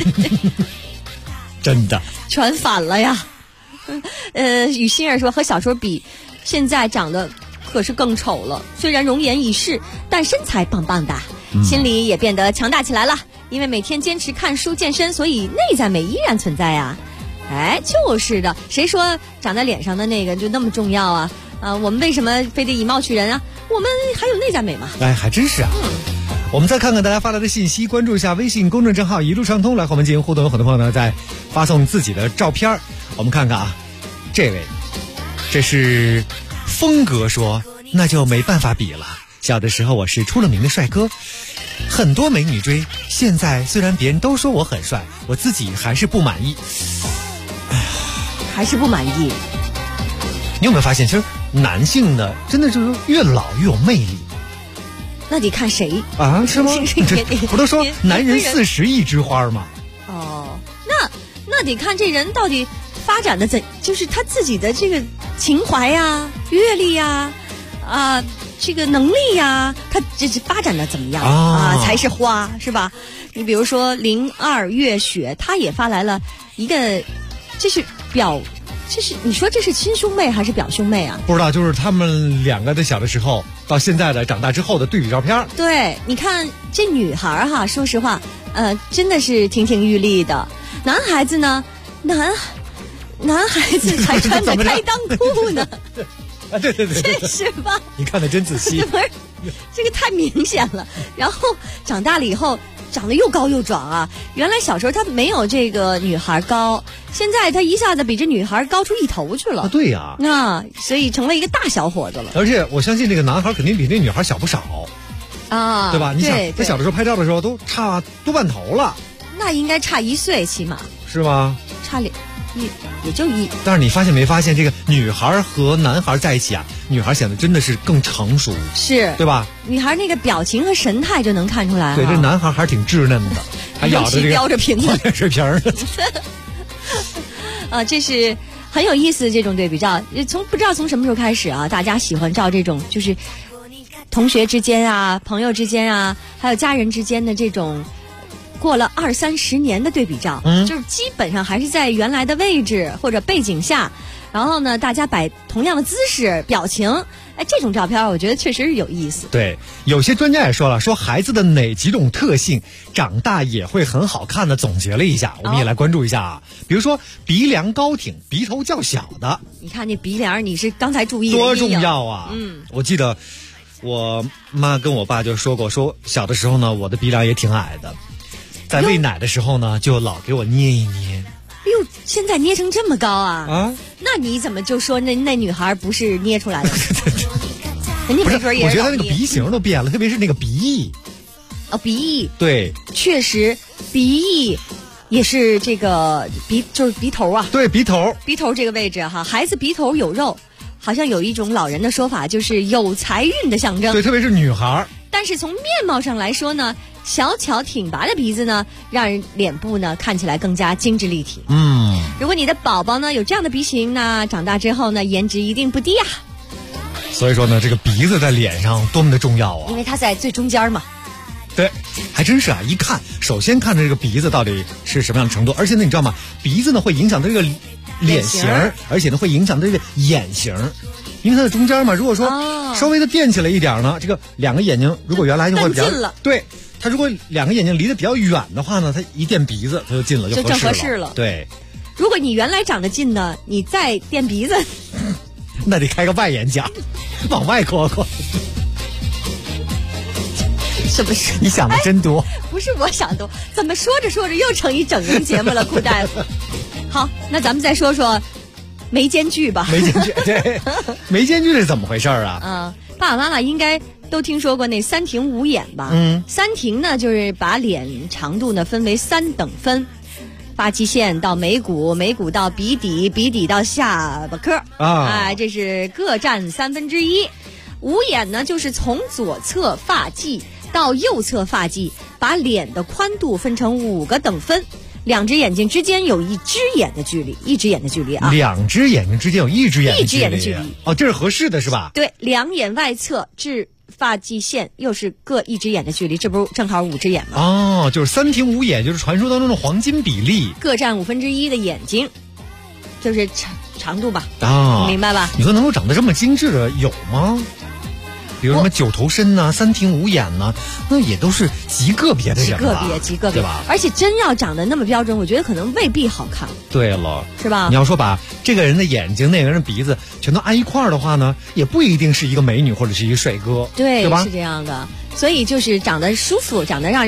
真的全反了呀。雨欣儿说，和小时候比，现在长得可是更丑了。虽然容颜已逝，但身材棒棒的，心里也变得强大起来了。因为每天坚持看书健身，所以内在美依然存在呀。就是的，谁说长在脸上的那个就那么重要啊？我们为什么非得以貌取人啊？我们还有内在美嘛。 还真是啊。我们再看看大家发来的信息，关注一下微信公众账号一路畅通，来和我们进行互动。有很多朋友呢在发送自己的照片，我们看看啊。 这位，这是峰哥说，那就没办法比了。小的时候我是出了名的帅哥，很多美女追。现在虽然别人都说我很帅，我自己还是不满意。 还是不满意。 你有没有发现，其实男性的真的就是越老越有魅力。 那得看谁啊？是吗？不都说男人40一枝花吗？ 哦，那得看这人到底发展的就是他自己的这个情怀呀、阅历呀、这个能力呀，他这是发展的怎么样啊？才是花，是吧？你比如说02月雪，他也发来了一个，这是你说这是亲兄妹还是表兄妹啊？ 不知道，就是他们两个在小的时候到现在的长大之后的对比照片。 对，你看这女孩哈，说实话，真的是亭亭玉立的。男孩子呢，男孩子还穿着开裆裤呢。 啊，对， 这是吧？ 你看得真仔细。 不是，这个太明显了。然后长大了以后，长得又高又壮啊！原来小时候他没有这个女孩高，现在他一下子比这女孩高出一头去了。 对呀， 所以成了一个大小伙子了。 而且我相信这个男孩肯定比那女孩小不少啊， 对吧？你想他小的时候拍照的时候都差多半头了， 那应该差1岁起码。 是吗？ 差也就1。 但是你发现没发现，这个女孩和男孩在一起啊，女孩显得真的是更成熟， 是对吧？ 女孩那个表情和神态就能看出来。 对，这男孩还挺稚嫩的，还咬着这个叼着瓶子水瓶儿。 这是很有意思的这种对比照。不知道从什么时候开始啊，大家喜欢照这种就是同学之间啊、朋友之间啊，还有家人之间的这种。过了20-30年的对比照，就是基本上还是在原来的位置或者背景下，然后呢，大家摆同样的姿势、表情，这种照片我觉得确实是有意思。 对，有些专家也说了，说孩子的哪几种特性长大也会很好看的，总结了一下，我们也来关注一下啊。比如说鼻梁高挺、鼻头较小的， 你看这鼻梁，你是刚才注意的多重要啊！我记得我妈跟我爸就说过，说小的时候呢，我的鼻梁也挺矮的。在喂奶的时候呢，就老给我捏一捏。 哎呦，现在捏成这么高啊！那你怎么就说那女孩不是捏出来的？人家没准也是。 我觉得她那个鼻型都变了，特别是那个鼻翼。 鼻翼。 对， 确实，鼻翼也是这个就是鼻头啊。 对，鼻头这个位置哈，孩子鼻头有肉，好像有一种老人的说法，就是有财运的象征。 对，特别是女孩。 但是从面貌上来说呢，小巧挺拔的鼻子呢，让人脸部呢看起来更加精致立体。如果你的宝宝呢有这样的鼻型呢，长大之后呢，颜值一定不低啊。 所以说呢，这个鼻子在脸上多么的重要啊！ 因为它在最中间嘛。 对，还真是啊！一看，首先看着这个鼻子到底是什么样的程度，而且呢，你知道吗？鼻子呢会影响这个脸型，而且呢会影响这个眼型。因为它在中间嘛，如果说稍微的垫起来一点呢，这个两个眼睛如果原来就会比较近了， 对，它如果两个眼睛离得比较远的话呢，它一垫鼻子它就近了，就正合适了。 对， 如果你原来长得近呢，你再垫鼻子， 那得开个外眼角，往外扩扩。 是不是？ 你想的真多。 不是我想多，怎么说着说着又成一整人节目了，顾大夫。好，那咱们再说说。眉间距吧， 眉间距，对，眉间距是怎么回事啊？ 爸爸妈妈应该都听说过那3庭5眼吧？3庭呢，就是把脸长度呢分为3等分，发际线到眉骨，眉骨到鼻底，鼻底到下巴颏这是各占1/3。5眼呢，就是从左侧发际到右侧发际，把脸的宽度分成5个等分。2只眼睛之间有1只眼的距离，1只眼的距离啊 ！2只眼睛之间有1只眼的距离， 哦，这是合适的是吧？ 对，2眼外侧至发际线又是各1只眼的距离，这不是正好5只眼吗？ 哦，就是3庭5眼，就是传说当中的黄金比例， 各占1/5的眼睛，就是长度吧？明白吧？ 你说能够长得这么精致的有吗？比如什么9头身呐、3庭5眼呐，那也都是极个别的人吧， 极个别， 对吧？ 而且真要长得那么标准，我觉得可能未必好看。 对了， 是吧？ 你要说把这个人的眼睛、那个人的鼻子全都安一块儿的话呢，也不一定是一个美女或者是一个帅哥，对吧？ 是这样的。所以就是长得舒服、长得让人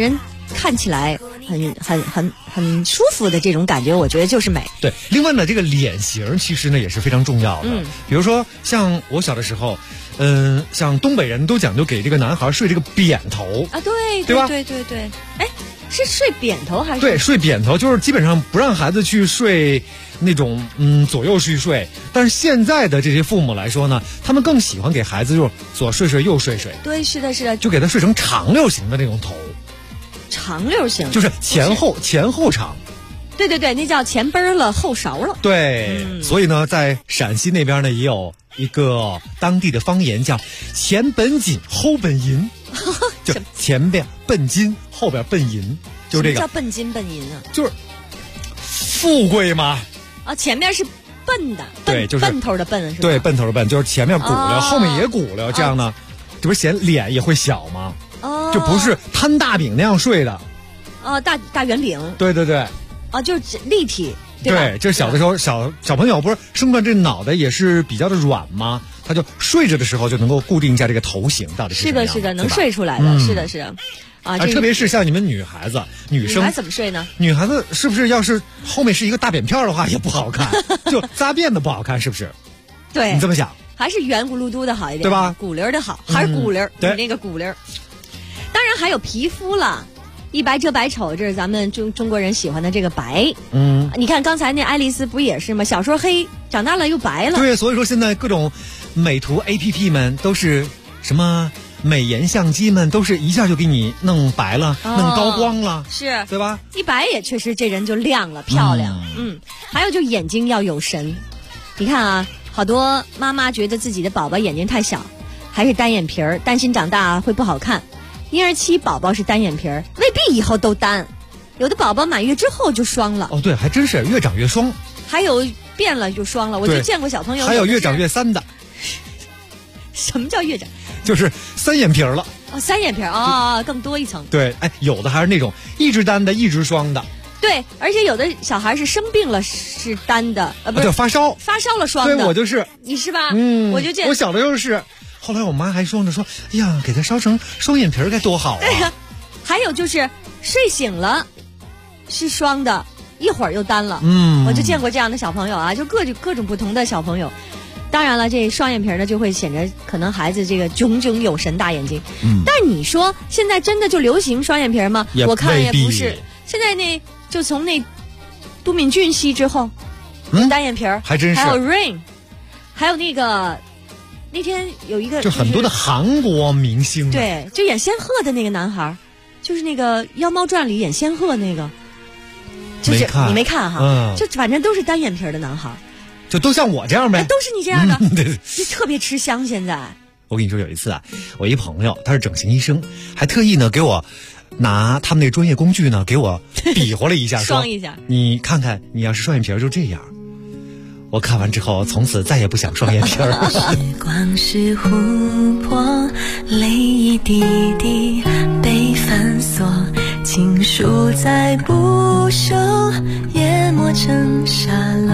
看起来很舒服的这种感觉，我觉得就是美。 对，另外呢，这个脸型其实呢也是非常重要的。比如说像我小的时候，像东北人都讲究给这个男孩睡这个扁头啊，对吧？对，哎，是睡扁头还是？ 对，睡扁头就是基本上不让孩子去睡那种左右虚睡。但是现在的这些父母来说呢，他们更喜欢给孩子就是左睡睡右睡睡。 对，是的， 就给他睡成长溜型的那种头。 长溜型就是前后长。 对，那叫前奔了后勺了。 对，所以呢，在陕西那边呢，也有一个当地的方言叫前本紧后本银，就前边奔金后边奔银，就是这个。 什么叫奔金奔银啊？ 就是富贵嘛。 啊，前面是笨的， 对，就是笨头的笨是吧？ 对，笨头的笨，就是前面鼓溜，后面也鼓溜，这样呢，这不是显脸也会小吗？就不是摊大饼那样睡的。 大圆饼。 对。 就是立体。 对，就是小的时候小朋友不是生出来这脑袋也是比较的软吗？他就睡着的时候就能够固定一下这个头型到底是什么样。 是的，能睡出来的。是的。 特别是像你们女孩子、女生， 女孩怎么睡呢？ 女孩子是不是要是后面是一个大扁片的话也不好看，就扎辫的不好看，是不是？ 对， 你这么想？ 还是圆咕噜嘟的好一点， 对吧？ 鼓溜的好，还是鼓溜？ 对， 你那个鼓溜。当然还有皮肤了。一白遮百丑，这是咱们中国人喜欢的这个白。你看刚才那爱丽丝不也是吗？小时候黑，长大了又白了。 对，所以说现在各种美图 APP 们都是什么美颜相机们都是一下就给你弄白了，弄高光了， 是， 对吧？ 一白也确实这人就亮了，漂亮。还有就眼睛要有神。你看啊，好多妈妈觉得自己的宝宝眼睛太小，还是单眼皮儿，担心长大会不好看。婴儿期宝宝是单眼皮儿，未必以后都单，有的宝宝满月之后就双了。 对，还真是越长越双。 还有变了就双了，我就见过小朋友。 还有越长越三的。 什么叫越长？ 就是三眼皮儿了。 三眼皮儿更多一层。 对，有的还是那种一直单的，一直双的。 对，而且有的小孩是生病了是单的，不是发烧了双的。 对，我就是。 你是吧？ 我就我小的时候是。后来我妈还说呢，说哎呀，给他烧成双眼皮儿该多好啊！ 对呀，还有就是睡醒了是双的，一会儿又单了。我就见过这样的小朋友啊，就各种不同的小朋友。当然了，这双眼皮呢就会显得可能孩子这个炯炯有神大眼睛。但你说现在真的就流行双眼皮吗？我看也不是。现在就从都敏俊熙之后，单眼皮儿还真是。 还有 Rain， 还有那个。那天有一个就很多的韩国明星， 对，就演仙鹤的那个男孩，就是那个《妖猫传》里演仙鹤那个，就是你没看哈，就反正都是单眼皮的男孩， 就都像我这样呗， 都是你这样的，就特别吃香。现在我跟你说，有一次啊，我一朋友他是整形医生，还特意呢给我拿他们那专业工具呢给我比划了一下， 双一下， 你看看，你要是双眼皮就这样。我看完之后，从此再也不想双眼皮儿。 时光是琥珀，泪一滴滴被反锁，情书在不朽，淹没成沙漏。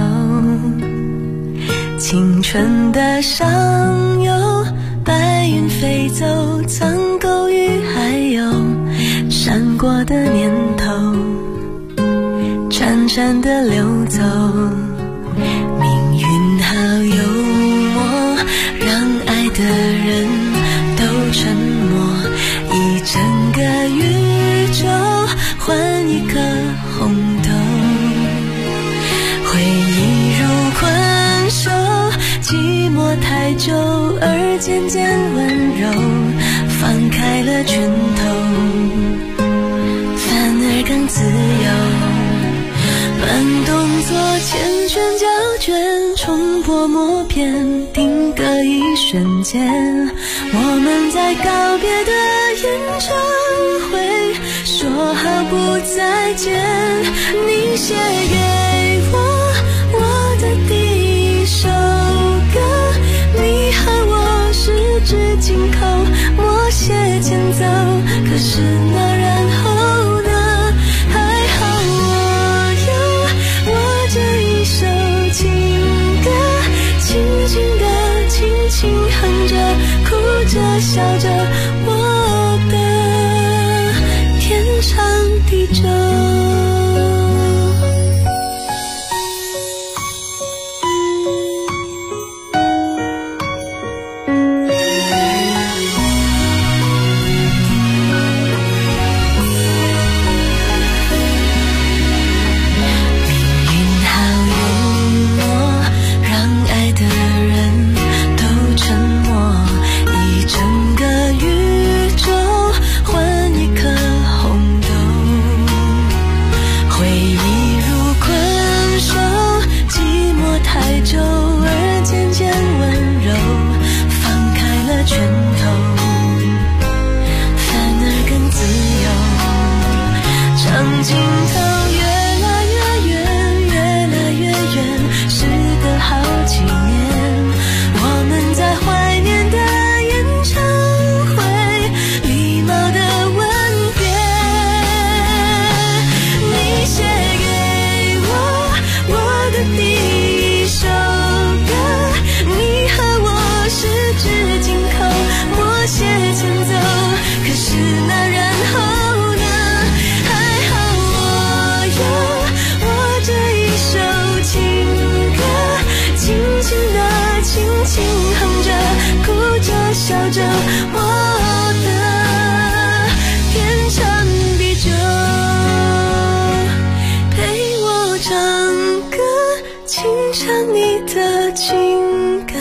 青春的上游，白云飞走，苍狗与还有闪过的念头，潺潺的流走。命运好幽默，让爱的人都沉默，一整个宇宙换一颗红豆，回忆如困兽，寂寞太久而渐渐温柔，放开了拳头，反而更自由。慢动作缱绻胶卷，冲破默片，定格一瞬间。我们在告别的演唱会说好不再见，你写给我的第一首歌，你和我十指紧扣，默写前奏，可是那然后呢？还好我这一首情歌，轻轻地轻轻哼着，哭着笑着，我的天长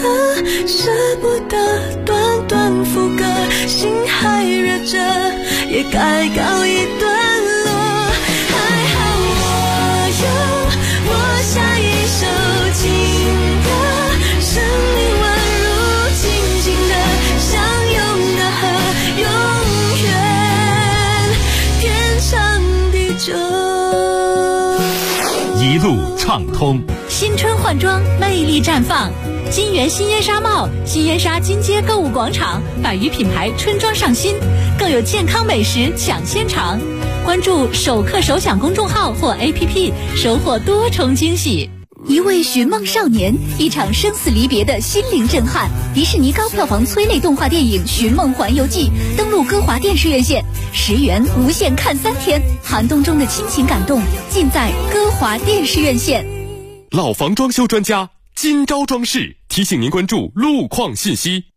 的，舍不得短短副歌，心还热着，也该告一段落。还好我有我下一首情歌，生命宛如静静的相拥的河，永远天长地久。 一路畅通， 新春换装，魅力绽放。金源新烟纱帽、新烟纱金街购物广场100余品牌春装上新，更有健康美食抢先尝。关注首客首享公众号或 APP， 收获多重惊喜。一位寻梦少年，一场生死离别的心灵震撼。迪士尼高票房催泪动画电影《寻梦环游记》登陆歌华电视院线，10元无限看3天，寒冬中的亲情感动尽在歌华电视院线。 老房装修专家金招装饰提醒您关注路况信息。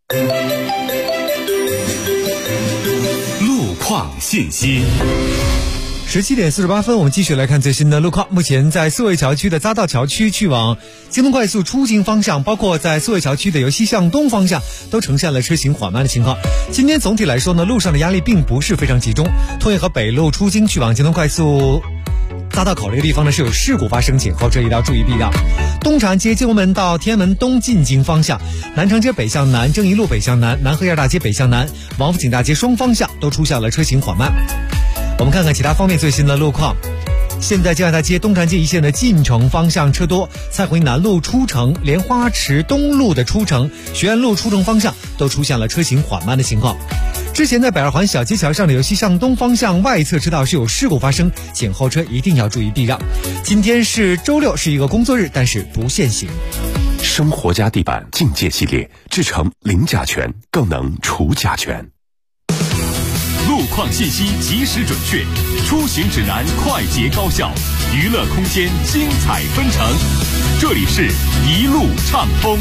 路况信息。 17点48分，我们继续来看最新的路况。目前在四卫桥区的匝道桥区去往京东快速出京方向，包括在四卫桥区的由西向东方向，都呈现了车行缓慢的情况。今天总体来说呢，路上的压力并不是非常集中。通运河北路出京去往京东快速匝道口这个地方呢是有事故发生，请后车一定要注意避让。东长安街建国门到天安门东进京方向，南长街北向南、正义路北向南、南河沿大街北向南、王府井大街双方向都出现了车行缓慢。我们看看其他方面最新的路况。现在建安大街东长街一线的进城方向车多，蔡回南路出城、莲花池东路的出城、学院路出城方向都出现了车行缓慢的情况。之前在北二环小街桥上的由西向东方向外侧车道是有事故发生，请后车一定要注意避让。今天是周六，是一个工作日，但是不限行。 生活家地板境界系列，制成零甲醛，更能除甲醛。 路况信息及时准确，出行指南快捷高效，娱乐空间精彩纷呈。这里是一路畅通。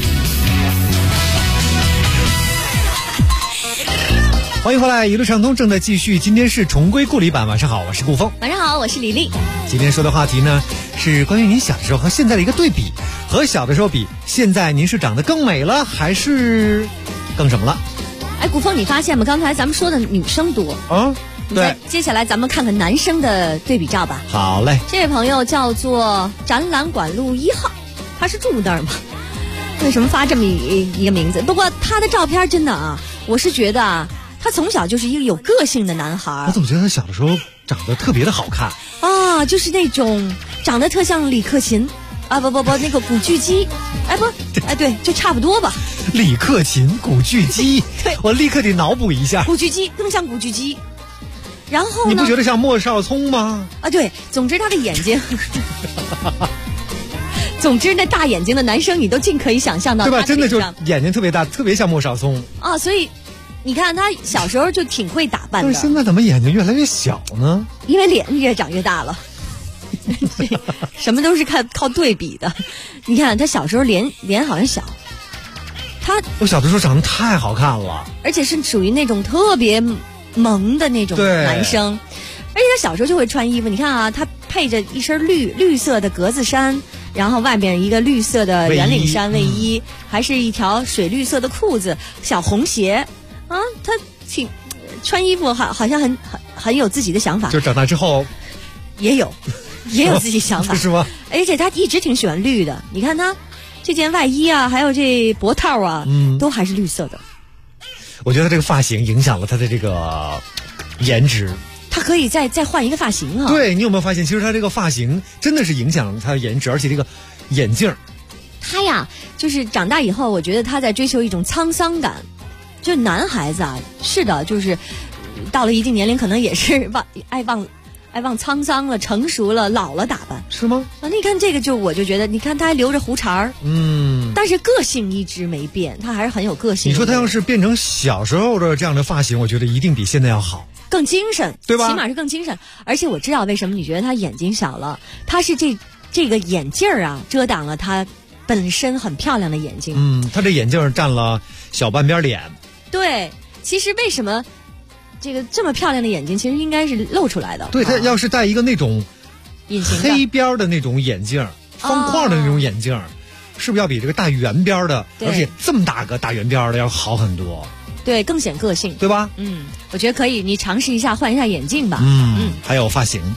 欢迎回来，一路畅通正在继续。今天是重归故里版，晚上好，我是顾峰。 晚上好，我是李丽。 今天说的话题呢，是关于您小的时候和现在的一个对比。和小的时候比，现在您是长得更美了，还是更什么了？ 哎，顾峰，你发现吗？刚才咱们说的女生多啊，对。 接下来咱们看看男生的对比照吧。 好嘞。 这位朋友叫做展览馆路1号，他是住那儿吗？为什么发这么一个名字？不过他的照片真的啊，我是觉得啊，他从小就是一个有个性的男孩。 我总觉得他小的时候长得特别的好看啊，就是那种长得特像李克勤啊，不，那个古巨基，对，就差不多吧。 李克勤、古巨基， 对， 我立刻得脑补一下。 古巨基更像古巨基，然后呢？ 你不觉得像莫少聪吗？ 啊，对，总之他的眼睛，总之那大眼睛的男生，你都尽可以想象到， 对吧？真的就眼睛特别大，特别像莫少聪啊。所以你看他小时候就挺会打扮的。 但是现在怎么眼睛越来越小呢？ 因为脸越长越大了。什么都是靠对比的。你看他小时候脸好像小， 我小的时候长得太好看了， 而且是属于那种特别萌的那种男生。而且他小时候就会穿衣服，你看啊，他配着一身绿色的格子衫，然后外面一个绿色的圆领衫卫衣，还是一条水绿色的裤子，小红鞋啊，他穿衣服好像很有自己的想法。 就长大之后也有自己想法是吗？ 而且他一直挺喜欢绿的，你看他这件外衣啊，还有这脖套啊，都还是绿色的。 我觉得这个发型影响了他的这个颜值， 他可以再换一个发型啊。 对，你有没有发现，其实他这个发型真的是影响了他的颜值，而且这个眼镜， 他呀，就是长大以后，我觉得他在追求一种沧桑感。就男孩子啊，是的，就是到了一定年龄，可能也是爱忘沧桑了，成熟了，老了打扮， 是吗？ 啊，你看这个我就觉得，你看他还留着胡茬儿，但是个性一直没变，他还是很有个性。 你说他要是变成小时候的这样的发型，我觉得一定比现在要好， 更精神， 对吧？ 起码是更精神。而且我知道为什么你觉得他眼睛小了，他是这个眼镜啊，遮挡了他本身很漂亮的眼睛。 他这眼镜占了小半边脸。 对，其实为什么这个这么漂亮的眼睛，其实应该是露出来的。 对，他要是戴一个那种隐形黑边的那种眼镜，方框的那种眼镜， 是不是要比这个大圆边的，而且这么大个大圆边的要好很多？ 对，更显个性， 对吧？ 我觉得可以，你尝试一下换一下眼镜吧。 还有发型。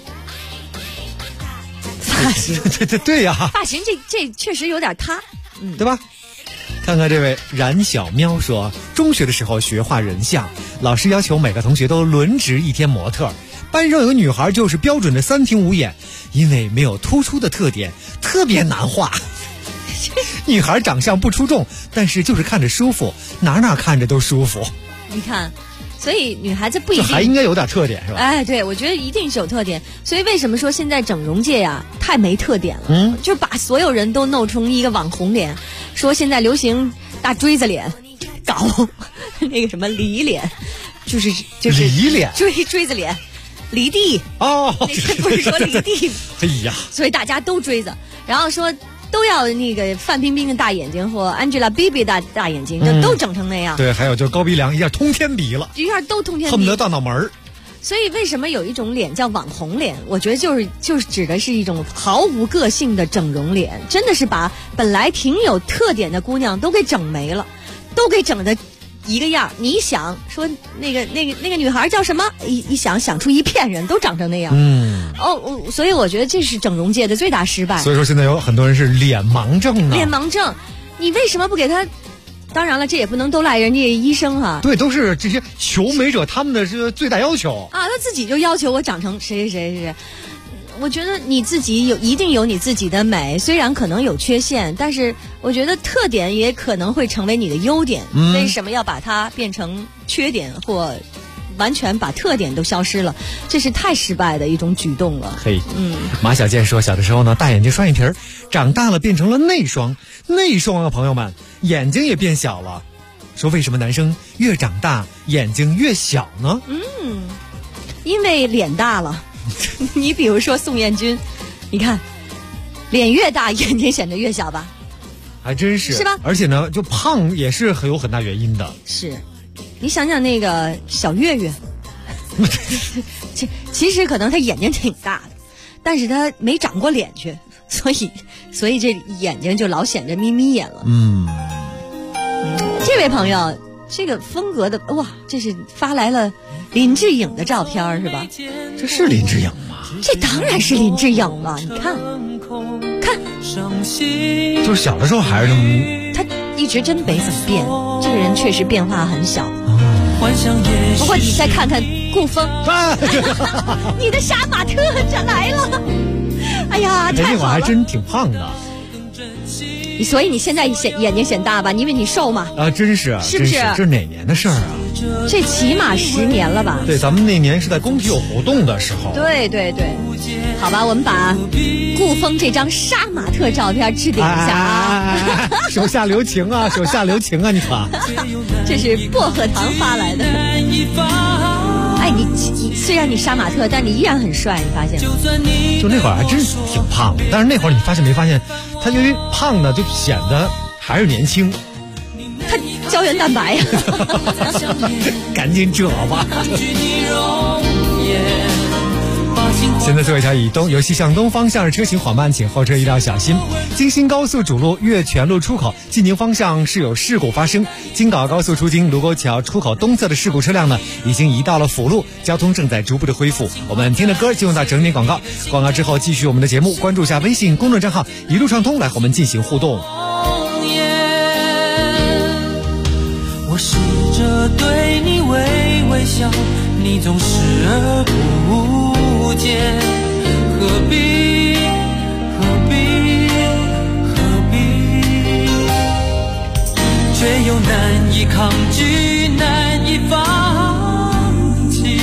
发型， 对呀， 发型这确实有点塌， 对吧？看看这位冉小喵说，中学的时候学画人像，老师要求每个同学都轮值一天模特，班上有个女孩就是标准的3庭5眼，因为没有突出的特点，特别难画。女孩长相不出众，但是就是看着舒服，哪看着都舒服。 你看，所以女孩子不一定还应该有点特点是吧？ 哎，对，我觉得一定是有特点。所以为什么说现在整容界呀太没特点了？就把所有人都弄成一个网红脸，说现在流行大锥子脸，搞那个什么梨脸，就是梨脸， 锥子脸，离地哦， 那个不是说离地， 哎呀， 所以大家都锥子，然后说。都要那个范冰冰的大眼睛或 Angelababy 大眼睛，都整成那样。 对，还有就是高鼻梁一下通天鼻了， 一下都通天鼻， 恨不得到脑门儿。 所以为什么有一种脸叫网红脸？我觉得就是指的是一种毫无个性的整容脸，真的是把本来挺有特点的姑娘都给整没了，都给整的一个样。你想说那个女孩叫什么？一想出一片人都长成那样。所以我觉得这是整容界的最大失败。 所以说现在有很多人是脸盲症呢。 脸盲症，你为什么不给他？当然了，这也不能都赖人家医生哈。 对，都是这些求美者他们的是最大要求啊。他自己就要求我长成谁。我觉得你自己一定有你自己的美，虽然可能有缺陷，但是我觉得特点也可能会成为你的优点。为什么要把它变成缺点或完全把特点都消失了？这是太失败的一种举动了。 嘿，马小健说，小的时候呢，大眼睛双眼皮儿，长大了变成了内双啊，朋友们，眼睛也变小了。说为什么男生越长大眼睛越小呢？ 因为脸大了。你比如说宋彦军，你看脸越大眼睛显得越小吧？ 还真是， 是吧？ 而且呢，就胖也是有很大原因的。 是，你想想那个小岳岳，其实可能他眼睛挺大的，但是他没长过脸去，所以这眼睛就老显着眯眯眼了。这位朋友，这个风格的哇，这是发来了林志颖的照片是吧？ 这是林志颖吗？ 这当然是林志颖了，你看， 就是小的时候还是这么， 他一直真没怎么变，这个人确实变化很小。不过你再看看顾风，你的杀马特这来了，哎呀，太好了！ 那会儿还真挺胖的。 所以你现在眼睛显大吧？因为你瘦嘛。 啊，真是， 是不是？ 这是哪年的事儿啊？ 这起码10年了吧？ 对，咱们那年是在工体有活动的时候。 对，好吧，我们把顾风这张杀马特照片置顶一下啊！ 手下留情啊，手下留情啊！你看， 这是薄荷糖发来的。哎，你虽然你杀马特，但你依然很帅，你发现吗？ 就那会儿还真是挺胖的，但是那会儿你发现没发现，他由于胖呢，就显得还是年轻。 他胶原蛋白呀， 赶紧遮吧。现在最后一条以东，由西向东方向的车行缓慢，请后车一定要小心。京新高速主路越泉路出口进京方向是有事故发生，京港澳高速出京卢沟桥出口东侧的事故车辆呢，已经移到了辅路，交通正在逐步的恢复。我们听着歌进入到整点广告，广告之后继续我们的节目，关注一下微信公众账号一路畅通，来和我们进行互动。 我试着对你微笑，你总视而不见，何必却又难以抗拒，难以放弃。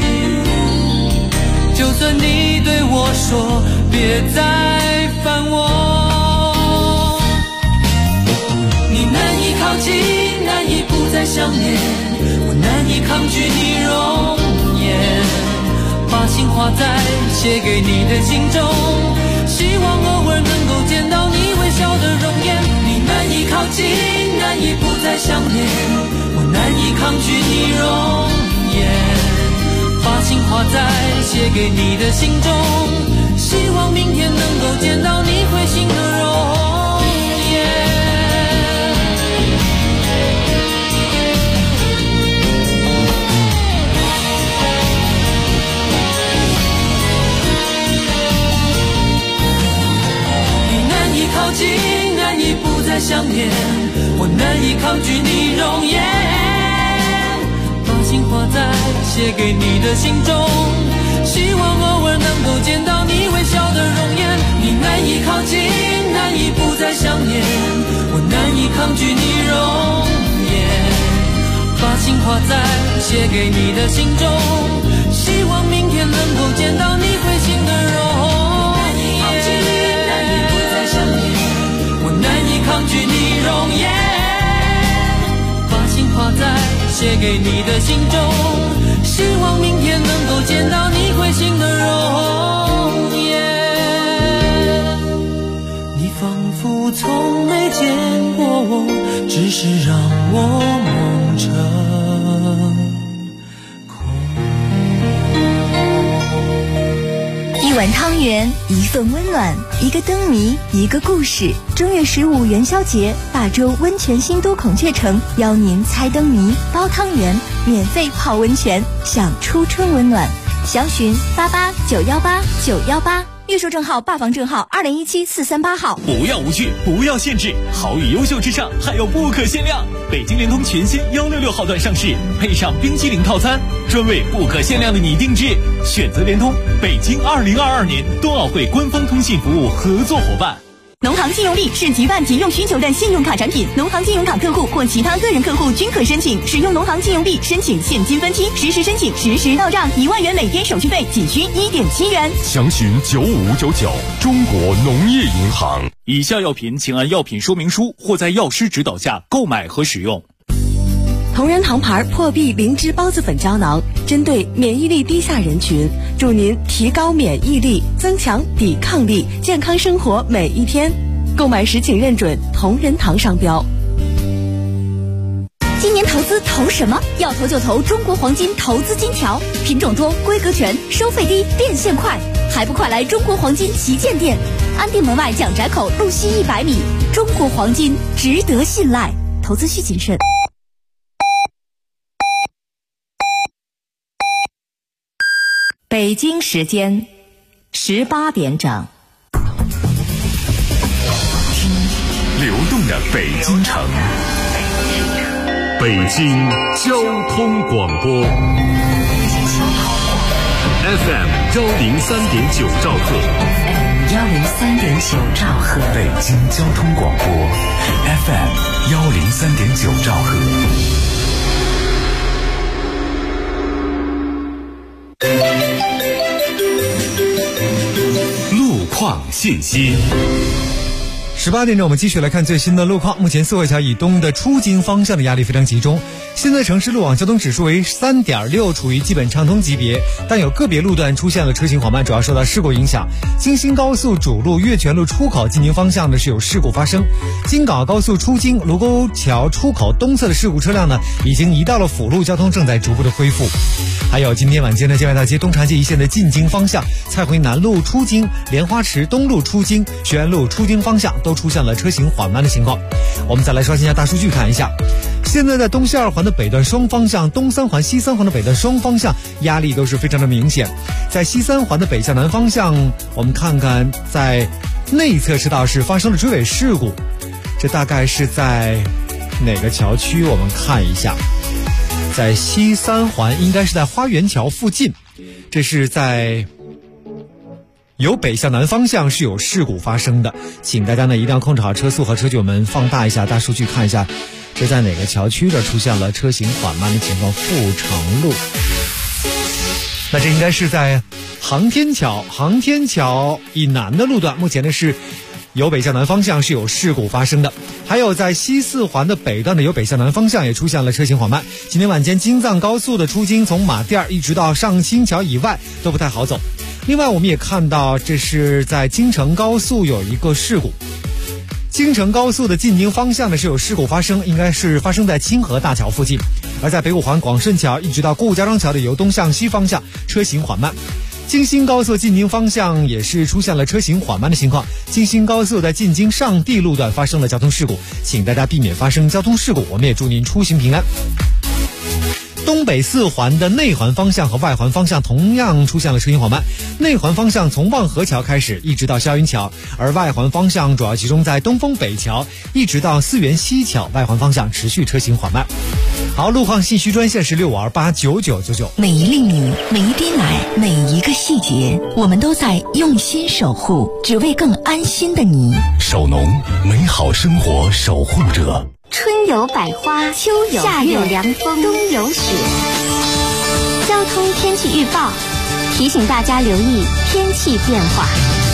就算你对我说别再烦我，你难以靠近，难以不再想念，我难以抗拒你容颜，把情画在写给你的信中，希望偶尔能够见到你微笑的容颜。你难以靠近，难以不再想念，我难以抗拒你容颜，把情画在写给你的信中，希望明天能够见到你会心的容颜。 难以抗拒你容颜，把心画在写给你的信中，希望偶尔能够见到你微笑的容颜。你难以靠近，难以不再想念，我难以抗拒你容颜，把心画在写给你的信中，希望明天能够见到你会心的容颜。难以不再想念，我难以抗拒你容颜，把心画在写给你的信中，希望明天能够见到你会心的容颜。你仿佛从没见过我，只是让我梦成一碗汤圆，一份温暖，一个灯谜，一个故事。正月15元宵节，大洲温泉新都孔雀城邀您猜灯谜、包汤圆，免费泡温泉，享初春温暖。详询88918918，预售证号、霸房证号2017-438号。 不要无惧，不要限制，好与优秀之上还有不可限量。北京联通全新166号段上市，配上冰激凌套餐，专为不可限量的你定制。选择联通，北京2022年冬奥会官方通信服务合作伙伴。 农行信用力是举办仅用需求的信用卡产品，农行信用卡客户或其他个人客户均可申请。使用农行信用力申请现金分期，实时申请，实时到账，1万元每天手续费仅需1.7元。 详询9599，中国农业银行。 以下药品请按药品说明书或在药师指导下购买和使用。 同仁堂牌破壁灵芝孢子粉胶囊，针对免疫力低下人群，助您提高免疫力，增强抵抗力，健康生活每一天。购买时请认准同仁堂商标。 今年投资投什么？要投就投中国黄金投资金条，品种多，规格全，收费低，变现快，还不快来中国黄金旗舰店，安定门外蒋宅口路西100米。中国黄金值得信赖，投资需谨慎。 北京时间18点整。 流动的北京城，北京交通广播 FM 103.9兆赫 103.9兆赫， 北京交通广播 FM 103.9兆赫。路况信息。 18点整，我们继续来看最新的路况。目前四惠桥以东的出京方向的压力非常集中，现在城市路网交通指数为3.6，处于基本畅通级别，但有个别路段出现了车行缓慢，主要受到事故影响。京新高速主路月泉路出口进京方向呢是有事故发生，京港澳高速出京卢沟桥出口东侧的事故车辆呢已经移到了辅路，交通正在逐步的恢复。还有今天晚间的建外大街东长街一线的进京方向，蔡回南路出京、莲花池东路出京、学院路出京方向都出现了车行缓慢的情况。我们再来刷新一下大数据看一下，现在在东西二环的北段双方向、东三环西三环的北段双方向压力都是非常的明显。在西三环的北向南方向，我们看看在内侧车道是发生了追尾事故，这大概是在哪个桥区？我们看一下，在西三环应该是在花园桥附近，这是在由北向南方向是有事故发生的，请大家呢一定要控制好车速和车距。我们放大一下大数据看一下，这在哪个桥区这出现了车行缓慢的情况？阜成路，那这应该是在航天桥以南的路段，目前呢是由北向南方向是有事故发生的。还有在西四环的北段的由北向南方向也出现了车行缓慢。今天晚间京藏高速的出京从马甸一直到上新桥以外都不太好走。另外我们也看到这是在京承高速有一个事故，京承高速的进京方向呢是有事故发生，应该是发生在清河大桥附近。而在北五环广顺桥一直到顾家庄桥的由东向西方向车行缓慢。京新高速进京方向也是出现了车行缓慢的情况，京新高速在进京上地路段发生了交通事故，请大家避免发生交通事故，我们也祝您出行平安。 东北4环的内环方向和外环方向同样出现了车行缓慢，内环方向从望河桥开始一直到霄云桥，而外环方向主要集中在东风北桥一直到四元西桥，外环方向持续车行缓慢。好，路况信息专线是6528999。 每一粒米，每一滴奶，每一个细节，我们都在用心守护，只为更安心的你。 守农，美好生活守护者。 春有百花，秋有夏有凉风，冬有雪。交通天气预报提醒大家留意天气变化。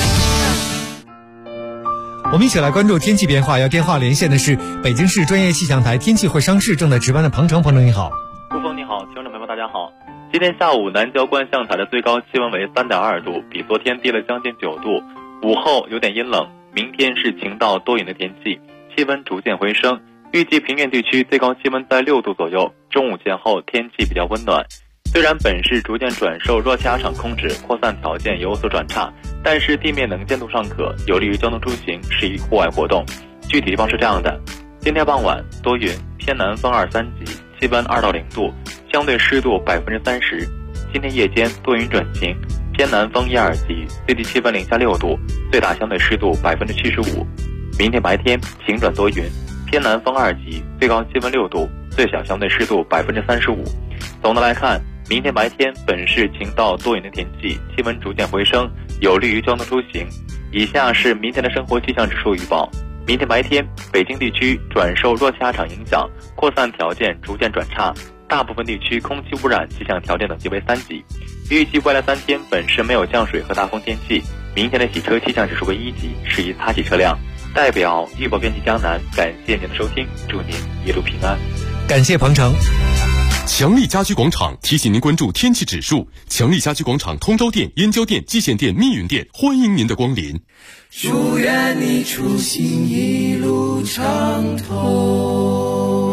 我们一起来关注天气变化，要电话连线的是北京市专业气象台天气会商室正在值班的庞成。庞成你好。 顾峰你好，听众朋友们大家好。今天下午南郊观象台的最高气温为3.2度，比昨天低了将近9度。午后有点阴冷，明天是晴到多云的天气，气温逐渐回升，预计平原地区最高气温在6度左右。中午前后天气比较温暖。虽然本市逐渐转受弱气压场控制，扩散条件有所转差，但是地面能见度尚可，有利于交通出行，适宜户外活动。具体地方是这样的：今天傍晚多云，偏南风2、3级，气温2到0度，相对湿度30%。今天夜间多云转晴，偏南风1、2级，最低气温零下6度，最大相对湿度75%。明天白天晴转多云，偏南风2级，最高气温6度，最小相对湿度35%。总的来看，明天白天本市晴到多云的天气，气温逐渐回升，有利于交通出行。以下是明天的生活气象指数预报。明天白天，北京地区转受弱气压场影响，扩散条件逐渐转差，大部分地区空气污染气象条件等级为3级。预计未来3天本市没有降水和大风天气。明天的洗车气象指数为1级，适宜擦洗车辆。代表预报编辑江南，感谢您的收听，祝您一路平安。 感谢彭程。 强力家居广场提醒您关注天气指数。强力家居广场通州店、燕郊店、蓟县店、密云店，欢迎您的光临。 祝愿你出行一路畅通。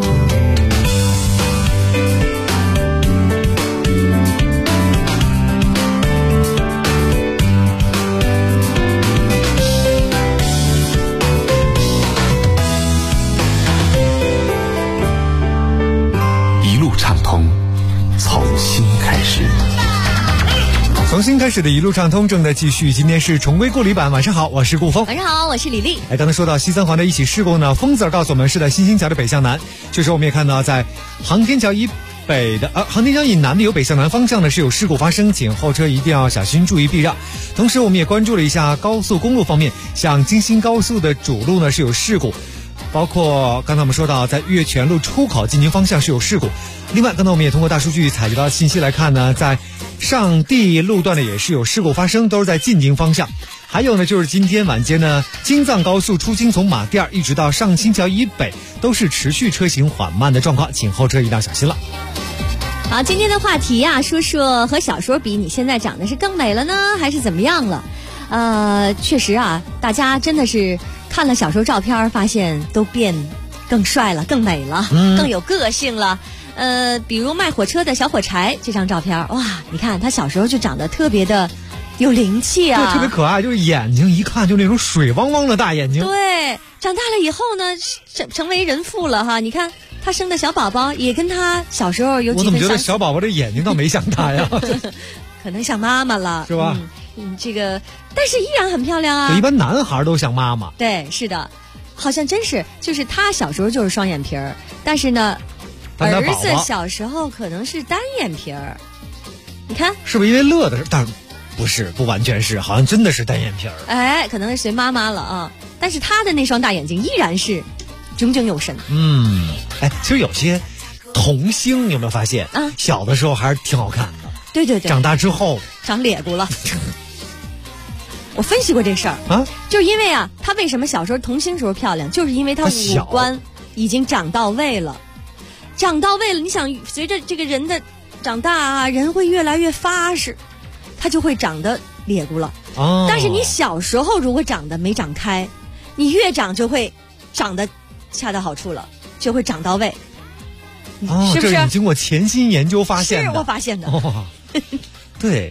从新开始的一路畅通正在继续，今天是重归故里版。晚上好，我是顾峰。 晚上好，我是李丽。 刚才说到西三环的一起事故呢，疯子儿告诉我们是在新兴桥的北向南。确实我们也看到在航天桥以北的航天桥以南的有北向南方向呢是有事故发生，请后车一定要小心注意避让。同时我们也关注了一下高速公路方面，像京新高速的主路呢是有事故，包括刚才我们说到在岳泉路出口进京方向是有事故。另外刚才我们也通过大数据采集到信息来看呢，在上地路段呢也是有事故发生，都是在进京方向。还有呢就是今天晚间呢，京藏高速出京从马甸一直到上清桥以北都是持续车行缓慢的状况，请后车一定要小心了。 好，今天的话题啊，说说和小时候比，你现在长得是更美了呢，还是怎么样了？确实啊，大家真的是看了小时候照片，发现都变更帅了，更美了，更有个性了。比如卖火车的小火柴这张照片，哇，你看他小时候就长得特别的有灵气啊， 对，特别可爱，就是眼睛一看就那种水汪汪的大眼睛。 对，长大了以后呢，成为人父了哈。你看他生的小宝宝也跟他小时候有几分相似。我怎么觉得小宝宝的眼睛倒没像他呀？ 可能像妈妈了， 是吧？ 这个，但是依然很漂亮啊。 一般男孩都像妈妈。 对，是的，好像真是，就是他小时候就是双眼皮儿，但是呢。儿子小时候可能是单眼皮儿，你看是不是因为乐的事？但不是，不完全是，好像真的是单眼皮儿。 哎，可能是随妈妈了啊。但是他的那双大眼睛依然是炯炯有神。 其实有些童星你有没有发现啊？小的时候还是挺好看的。 对对对。 长大之后长咧咕了。我分析过这事儿啊，就是因为啊，他为什么小时候童星时候漂亮，就是因为他五官已经长到位了。长到位了，你想随着这个人的长大啊，人会越来越发实，他就会长得咧咕了。但是你小时候如果长得没长开，你越长就会长得恰到好处了，就会长到位。是不是？ 这是你经过潜心研究发现的？ 是我发现的。 对，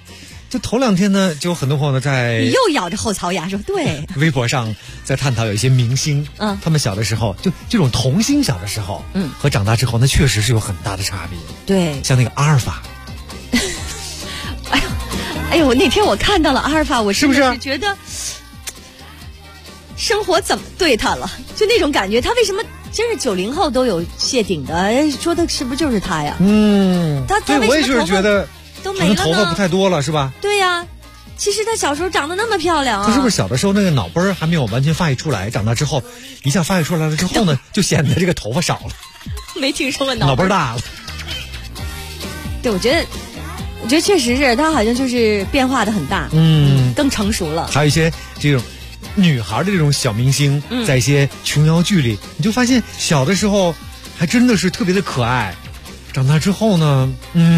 就头2天呢，就有很多朋友呢在你又咬着后槽牙说对， 微博上在探讨有一些明星，他们小的时候就这种童星小的时候，和长大之后那确实是有很大的差别。 对， 像那个阿尔法。 哎呦，那天我看到了阿尔法，我是不是觉得生活怎么对他了？就那种感觉，他为什么真是90后都有谢顶的？说的是不是就是他呀？他对，我也是觉得都没了呢， 头发不太多了，是吧？ 对呀，其实他小时候长得那么漂亮啊。 他是不是小的时候那个脑杯还没有完全发育出来？长大之后一下发育出来了之后呢，就显得这个头发少了。 没听说过脑杯大了。 对，我觉得确实是他好像就是变化的很大，更成熟了。 还有一些这种女孩的这种小明星，在一些琼瑶剧里，你就发现小的时候还真的是特别的可爱，长大之后呢，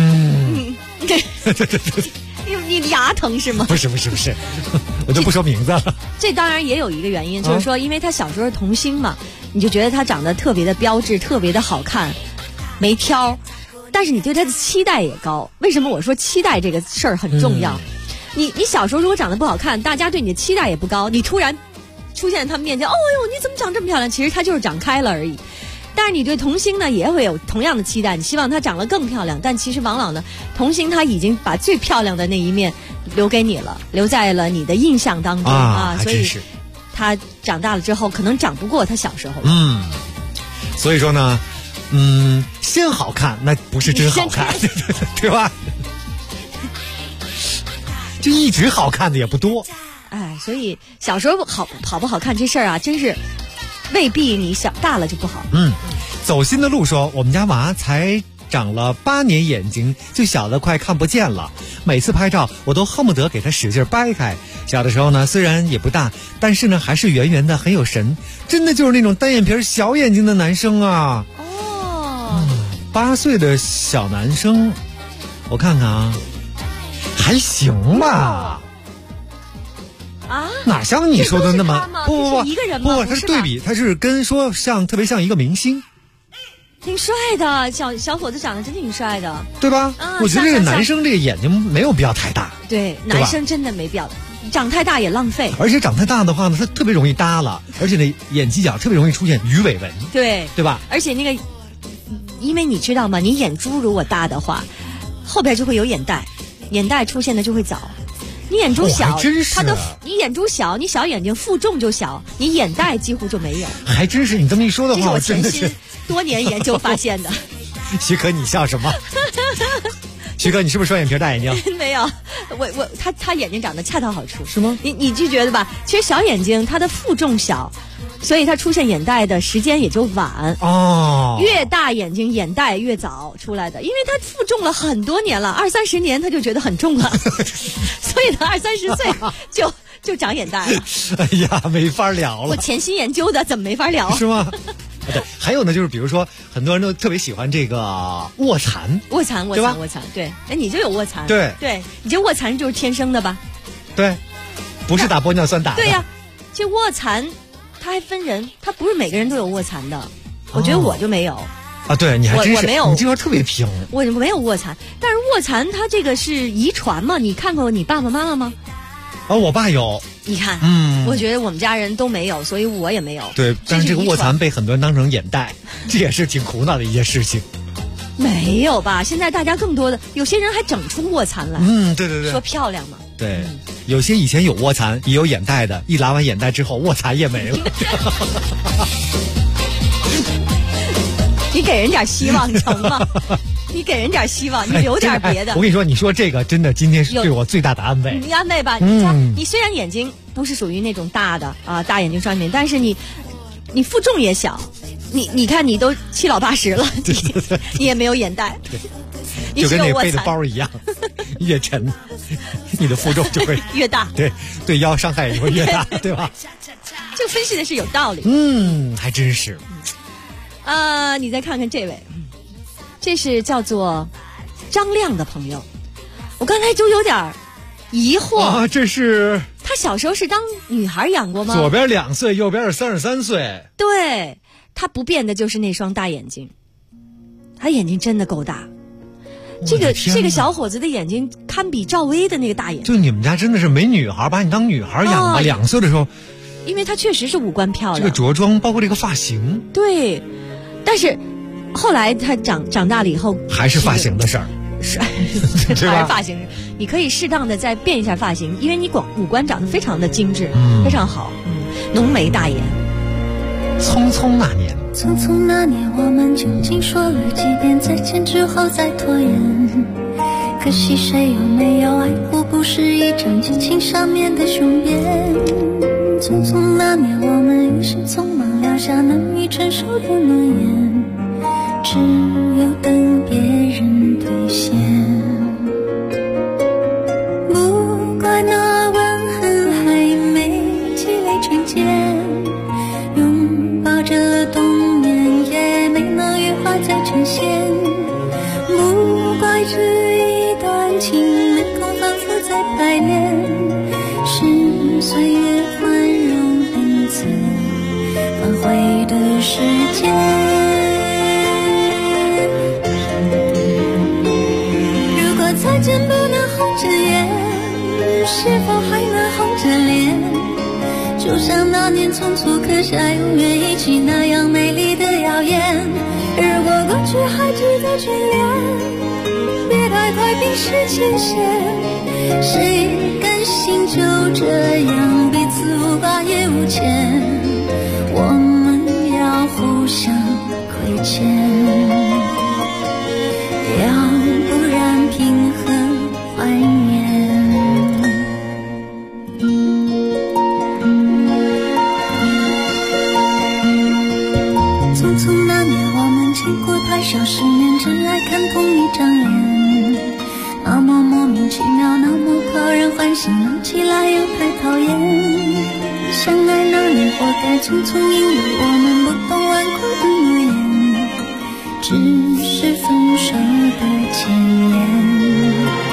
你牙疼是吗？ 不是，我就不说名字了。 这当然也有一个原因，就是说，因为他小时候童星嘛，你就觉得他长得特别的标致，特别的好看，没挑。但是你对他的期待也高。为什么我说期待这个事儿很重要？你小时候如果长得不好看，大家对你的期待也不高，你突然出现在他们面前，哦呦，你怎么长这么漂亮？其实他就是长开了而已。但是你对童星呢也会有同样的期待，你希望她长得更漂亮，但其实往往呢，童星她已经把最漂亮的那一面留给你了，留在了你的印象当中所以她长大了之后可能长不过她小时候。 所以说呢，先好看那不是真好看，对吧？就一直好看的也不多。 所以小时候好不好看这事儿啊，真是未必你想大了就不好。 走心的路说，我们家娃才长了8年，眼睛就小得快看不见了，每次拍照我都恨不得给他使劲掰开。小的时候呢，虽然也不大，但是呢还是圆圆的，很有神，真的就是那种单眼皮小眼睛的男生啊。8岁的小男生，我看看啊，还行吧。哪像你说的那么不一个人吗？ 不，他是对比，他是跟说特别像一个明星， 挺帅的，小伙子长得真挺帅的， 对吧？我觉得这个男生这个眼睛没有必要太大， 对，男生真的没必要，长太大也浪费， 而且长太大的话呢，他特别容易耷拉，而且呢眼犄角特别容易出现鱼尾纹， 对吧？ 而且那个，因为你知道吗？你眼珠如果大的话，后边就会有眼袋，眼袋出现的就会早。你眼珠小，你眼珠小，你小眼睛负重就小，你眼袋几乎就没有。 还真是，你这么一说的话， 我真的是多年研究发现的。 徐可，你笑什么？徐哥，你是不是双眼皮大眼睛？ 没有，他眼睛长得恰到好处， 是吗？ 你就觉得吧，其实小眼睛它的负重小，所以它出现眼袋的时间也就晚越大眼睛眼袋越早出来的，因为它负重了很多年了，20-30年他就觉得很重了，所以他20-30岁就长眼袋了。 哎呀，没法聊了。 我潜心研究的，怎么没法聊？ 是吗？对，还有呢，就是比如说，很多人都特别喜欢这个卧蚕，对，你就有卧蚕， 对， 你这卧蚕就是天生的吧？ 对，不是打玻尿酸打的。 对呀，这卧蚕它还分人，它不是每个人都有卧蚕的。我觉得我就没有对，你还真是， 我没有， 你这块特别平。 我没有卧蚕，但是卧蚕它这个是遗传嘛？你看过你爸爸妈妈吗？ 我爸有。 你看，我觉得我们家人都没有，所以我也没有。 对，但是这个卧蚕被很多人当成眼袋，这也是挺苦恼的一件事情。 没有吧？现在大家更多的，有些人还整出卧蚕来。 对， 说漂亮嘛。 对，有些以前有卧蚕也有眼袋的，一拉完眼袋之后，卧蚕也没了。 你给人点希望成吗？你给人点希望，你留点别的。 我跟你说，你说这个真的，今天是对我最大的安慰。 你安慰吧，你虽然眼睛不是属于那种大的大眼睛双眼，但是你负重也小，你看你都7老80了，你也没有眼袋， 就跟那背的包一样，越沉，你的负重就会越大， 对腰伤害也会越大，对吧？ 这个分析的是有道理。 还真是。 你再看看这位。这是叫做张亮的朋友，我刚才就有点疑惑这是他小时候是当女孩养过吗？ 左边2岁，右边是33岁。 对，他不变的就是那双大眼睛，他眼睛真的够大， 这个小伙子的眼睛堪比赵薇的那个大眼。 就你们家真的是没女孩，把你当女孩养吧？2岁的时候， 因为他确实是五官漂亮， 这个着装包括这个发型， 对，但是后来他长大了以后， 还是发型的事儿， 是还是发型，你可以适当的再变一下发型，因为你五官长得非常的精致，非常好，浓眉大眼。 匆匆那年， 匆匆那年，我们究竟说了几遍再见之后再拖延？可惜谁有没有爱过，不是一张激情上面的雄辩。匆匆那年，我们一时匆忙撂下难以承受的诺言，只有等别人兑现。不怪那吻痕还没积累成茧，拥抱着冬眠也没能羽化再成仙。不怪这一段情没空反复再排练，是岁月宽容恩赐挽回的时间。如果再见不能红着眼，是否还能红着脸？就像那年匆促刻下永远一起那样美丽的谣言。如果过去还值得眷恋，别太快冰释前嫌。谁甘心就这样彼此无挂也无牵？我们要互相亏欠，要不然平衡怀念。匆匆那年，我们见过太少世面，真爱看同一张脸，那么莫名其妙，那么讨人欢喜，闹起来又太讨厌。相爱那年活该匆匆，因为我们不懂顽固的诺言，只是分手的前言。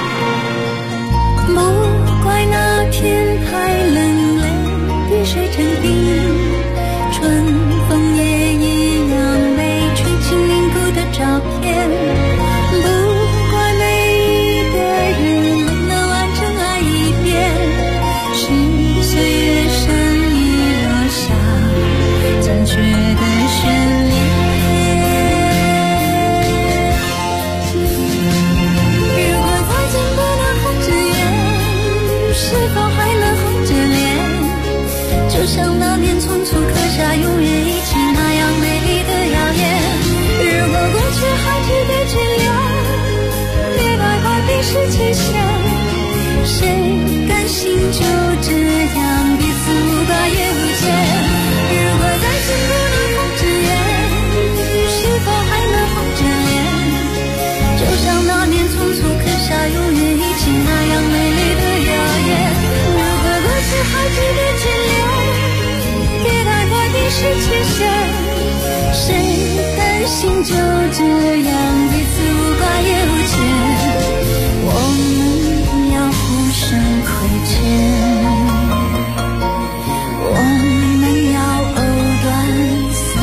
不怪那天太冷，泪滴水成冰，春风也一样被吹进凝固的照片。不怪每一个人没能完整爱一遍，是岁月深遗落下残缺的眷恋。如果再见不能红着眼，是否还能红着脸？就像那年匆促刻下永远一起那样美丽的谣言。如果过去还值得眷恋，别太快冰释前嫌。谁甘心就这样彼此无挂也无牵？如果再见不能红着眼，是否还能红着脸？就像那年匆促刻下永远一起那样美丽的谣言。如果过去还值得眷恋，别太快冰释前嫌。谁甘心就这样彼此无挂也无牵？我们要互相亏欠，我们要藕断丝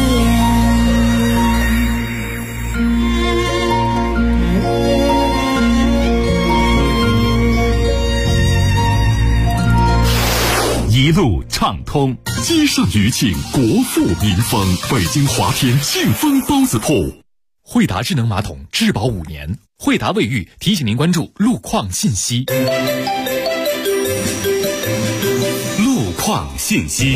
连。一路畅通，鸡盛余庆，国富民丰。北京华天庆丰包子铺， 惠达智能马桶质保5年。惠达卫浴提醒您关注路况信息。 路况信息。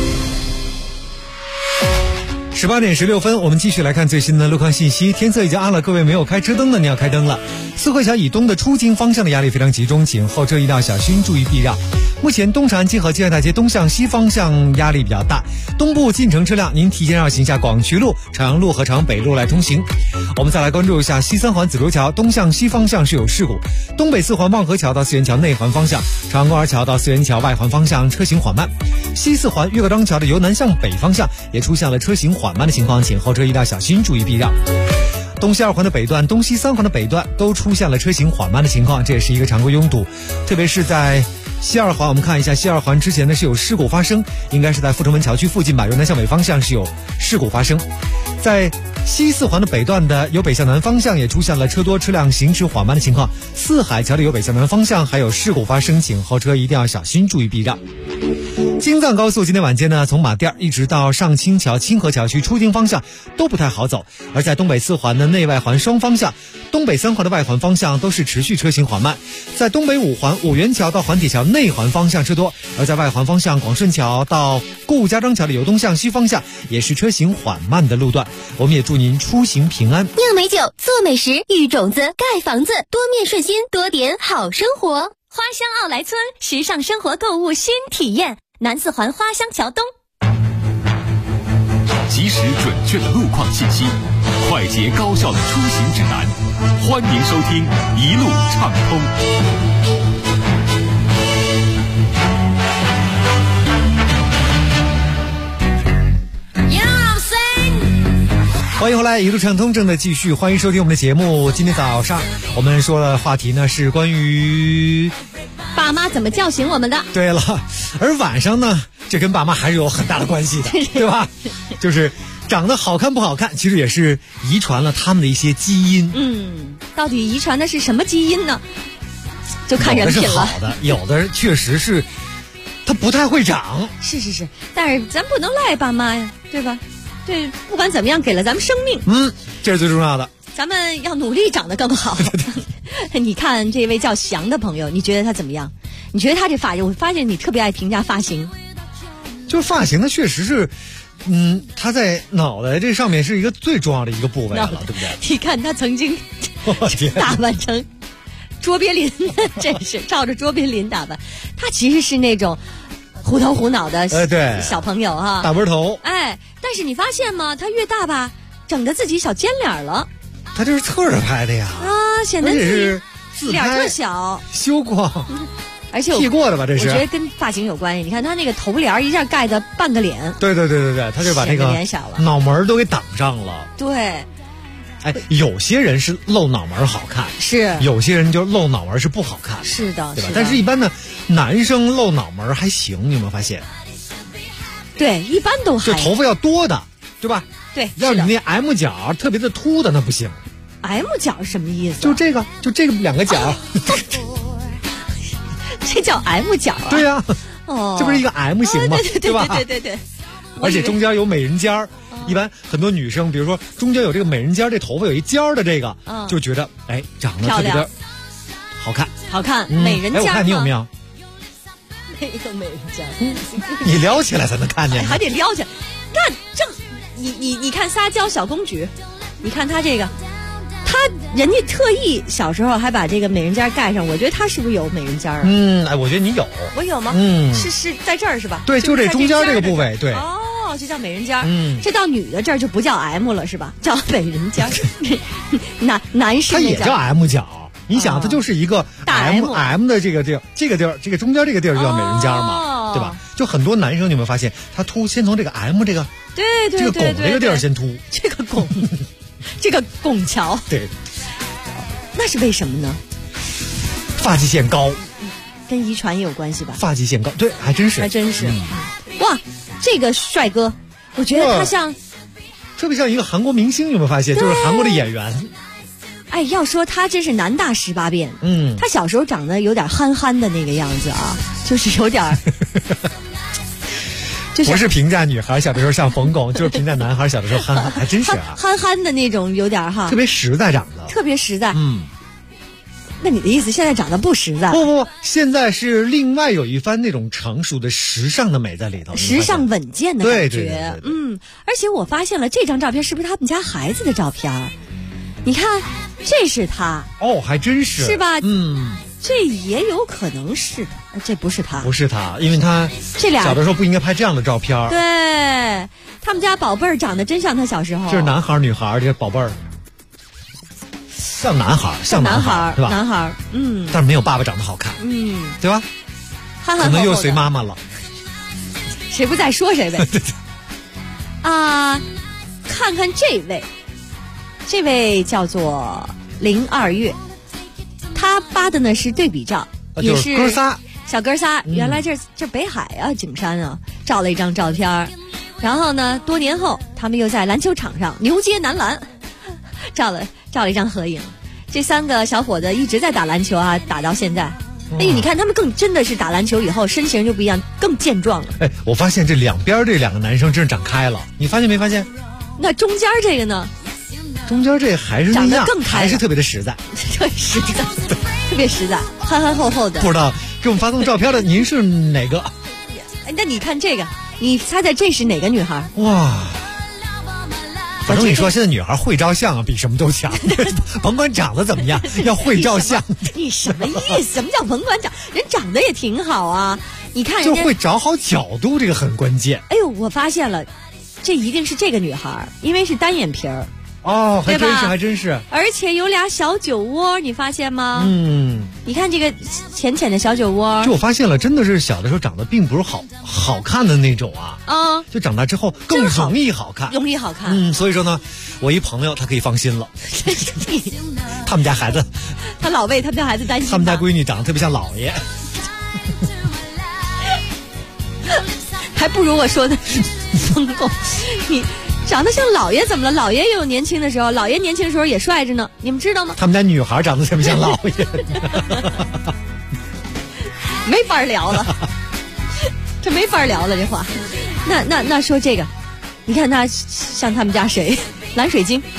18点16分，我们继续来看最新的路况信息。天色已经暗了，各位没有开车灯的，你要开灯了。四惠桥以东的出京方向的压力非常集中，请后车一定要小心，注意避让。目前东长安街和金安大街东向西方向压力比较大，东部进城车辆您提前要行下广渠路、朝阳路和朝阳北路来通行。我们再来关注一下西三环紫竹桥东向西方向是有事故，东北四环望河桥到四元桥内环方向、朝阳公园桥到四元桥外环方向车行缓慢。西四环岳各庄桥的由南向北方向也出现了车行缓慢的情况，请后车一定要小心，注意避让。东西二环的北段、东西三环的北段都出现了车行缓慢的情况，这也是一个常规拥堵，特别是在西二环，我们看一下西二环之前呢是有事故发生，应该是在阜成门桥区附近吧，由南向北方向是有事故发生。在西四环的北段的由北向南方向也出现了车多车辆行驶缓慢的情况。四海桥的由北向南方向还有事故发生，请后车一定要小心注意避让。京藏高速今天晚间呢，从马甸一直到上清桥、清河桥区出京方向都不太好走，而在东北四环的内外环双方向、东北三环的外环方向都是持续车行缓慢。在东北五环五元桥到环铁桥内环方向车多，而在外环方向广顺桥到顾家庄桥的由东向西方向也是车行缓慢的路段。我们也祝您出行平安。 酿美酒，做美食，育种子，盖房子，多面顺心，多点好生活。花乡奥莱村，时尚生活购物新体验。南四环花乡桥东， 及时准确的路况信息，快捷高效的出行指南，欢迎收听一路畅通。 欢迎回来，一路畅通正在继续，欢迎收听我们的节目。今天早上我们说的话题呢是关于爸妈怎么叫醒我们的。 对了，而晚上呢，这跟爸妈还是有很大的关系的，对吧？就是长得好看不好看，其实也是遗传了他们的一些基因。 到底遗传的是什么基因呢？就看人品了。 有的是好的，有的确实是他不太会长。 是，但是咱不能赖爸妈呀，对吧？对，不管怎么样，给了咱们生命。 这是最重要的。 咱们要努力长得更好。你看这位叫翔的朋友，你觉得他怎么样？你觉得他这发型，我发现你特别爱评价发型。 就是发型呢，确实是，他在脑袋这上面是一个最重要的一个部位了，对不对？ 你看他曾经打扮成卓别林，真是照着卓别林打扮。他其实是那种虎头虎脑的对小朋友哈， 大波头。 但是你发现吗？他越大吧，整得自己小尖脸了。 他这是侧着拍的呀， 显得自己脸特小， 修过， 而且剃过的吧？这是， 我觉得跟发型有关系。你看他那个头帘一下盖的半个脸， 对，他就把那个脑门都给挡上了。 对， 有些人是露脑门好看， 是有些人就露脑门是不好看， 是的， 对吧？但是一般呢，男生露脑门还行，你有没有发现？ 对，一般都还就头发要多的，对吧？ 对， 要你那 M 角特别的凸的那不行。 M 角是什么意思？ 就这个两个角， 这叫 M 角啊？ 对呀，这不是一个 M 型吗？ 对吧？ 对。 而且中间有美人尖儿，一般很多女生，比如说中间有这个美人尖，这头发有一尖儿的这个，就觉得长得特别的好看， 美人尖。 我看你有没有？ 没有美人尖， 你撩起来才能看见， 还得撩起来。那你看撒娇小公举，你看他这个，人家特意小时候还把这个美人尖盖上，我觉得他是不是有美人尖啊？ 我觉得你有。 我有吗？是在这儿是吧？ 对，就这中间这个部位，对。 这叫美人尖。这到女的这儿就不叫 M 了是吧？叫美人尖。男士他也叫 M 角。你想，它就是一个 M 的这个地儿，这个中间这个地儿就叫美人尖嘛，对吧？就很多男生你有没有发现，他秃先从这个 M 这个这个拱这个地儿先秃， 这个拱，这个拱桥， 对， 那是为什么呢？ 发际线高， 跟遗传也有关系吧？ 发际线高，对，还真是。 哇，这个帅哥，我觉得他特别像一个韩国明星，有没有发现？就是韩国的演员。 要说他真是男大18变。他小时候长得有点憨憨的那个样子啊，就是有点不是评价女孩小的时候像冯巩，就是评价男孩小的时候憨憨，还真是憨憨的那种，有点特别实在长得， 特别实在。那你的意思现在长得不实在？ 不，现在是另外有一番那种成熟的时尚的美在里头， 时尚稳健的感觉。 对。 而且我发现了这张照片是不是他们家孩子的照片？你看，这是他还真是， 是吧？这也有可能是的，这不是他， 不是他，因为他这俩小的时候不应该拍这样的照片。 对，他们家宝贝儿长得真像他小时候。 这是男孩女孩，这个宝贝儿像男孩， 像男孩， 对吧？ 男孩， 但是没有爸爸长得好看，对吧？ 可能又随妈妈了， 谁不在说谁呗。看看这位叫做02月，他扒的呢是对比照，也是哥仨， 小哥仨。原来这北海啊，景山啊，照了一张照片。 然后呢，多年后他们又在篮球场上牛接男篮，照了一张合影。这3个小伙子一直在打篮球啊，打到现在。哎，你看他们更真的是打篮球以后身形就不一样，更健壮了。 哎，我发现这两边这2个男生真是长开了，你发现没发现？ 那中间这个呢？ 中间这还是那样， 长得更开， 还是特别的实在， 特实在，特别实在，憨憨厚厚的。 不知道给我们发送照片的您是哪个？ 哎，那你看这个，你猜猜这是哪个女孩？ 哇！反正你说现在女孩会照相啊，比什么都强，甭管长得怎么样，要会照相。 你什么意思？什么叫甭管长？人长得也挺好啊，你看人家就会找好角度，这个很关键。 哎呦，我发现了，这一定是这个女孩，因为是单眼皮儿。 哦，还真是， 而且有俩小酒窝，你发现吗？ 嗯， 你看这个浅浅的小酒窝。 就我发现了，真的是小的时候长得并不是好看的那种啊。 啊， 就长大之后更容易好看， 容易好看。 所以说呢，我一朋友他可以放心了。他们家孩子， 他老为他们家孩子担心。 他们家闺女长得特别像姥爷， 还不如我说的疯狗。你长得像姥爷怎么了？姥爷也有年轻的时候，姥爷年轻的时候也帅着呢，你们知道吗？ 他们家女孩长得特别像姥爷， 没法聊了，这没法聊了这话。那说这个，你看他像他们家谁？蓝水晶。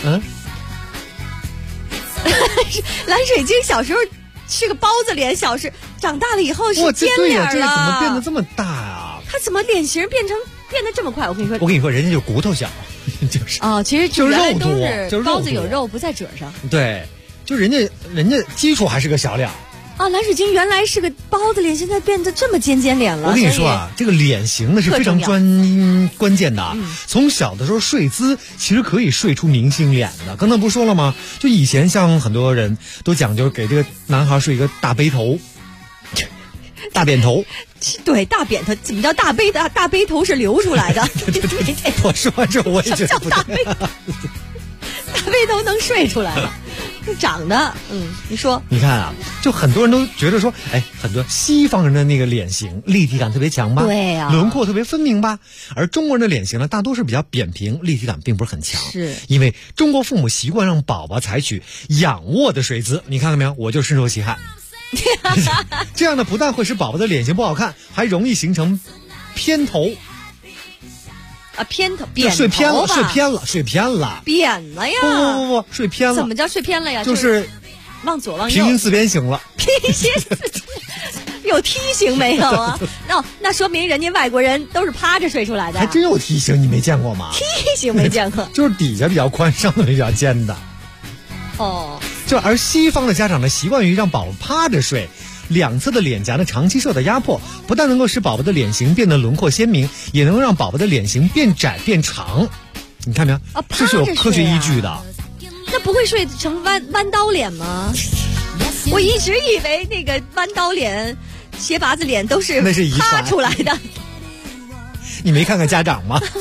蓝水晶小时候是个包子脸，长大了以后是尖脸了。 这怎么变得这么大啊？ 他怎么脸型变得这么快？我跟你说， 人家就骨头小，就是其实就是肉多， 就是包子有肉不在褶上。 对，就人家基础还是个小脸。 蓝水晶原来是个包子脸，现在变得这么尖脸了。 我跟你说啊，这个脸型呢是非常关键的。从小的时候睡姿其实可以睡出明星脸的。刚才不说了吗？就以前像很多人都讲究给这个男孩睡一个大背头。大扁头， 对，大扁头。怎么叫大背头是流出来的？ 对，我说完之后我也觉得不对。 大背头能睡出来了，长得你说？ 你看啊，就很多人都觉得说，哎，很多西方人的那个脸型立体感特别强吧？ 对呀， 轮廓特别分明吧？而中国人的脸型呢，大多是比较扁平，立体感并不是很强。 是因为中国父母习惯让宝宝采取仰卧的睡姿，你看到没有？我就深受其害。这样呢，不但会使宝宝的脸型不好看，还容易形成偏头。 偏头，扁头睡偏了， 扁了呀！ 不，睡偏了。 怎么叫睡偏了呀？ 就是往左往右， 平行四边形了。 平行四有梯形没有啊？那说明人家外国人都是趴着睡出来的。 还真有梯形，你没见过吗？ 梯形没见过， 就是底下比较宽，上面比较尖的。而西方的家长呢，习惯于让宝宝趴着睡，两侧的脸颊呢长期受到压迫，不但能够使宝宝的脸型变得轮廓鲜明，也能让宝宝的脸型变窄变长。你看没有？这是有科学依据的。 那不会睡成弯刀脸吗？我一直以为那个弯刀脸、斜拔子脸都是趴出来的。 你没看看家长吗？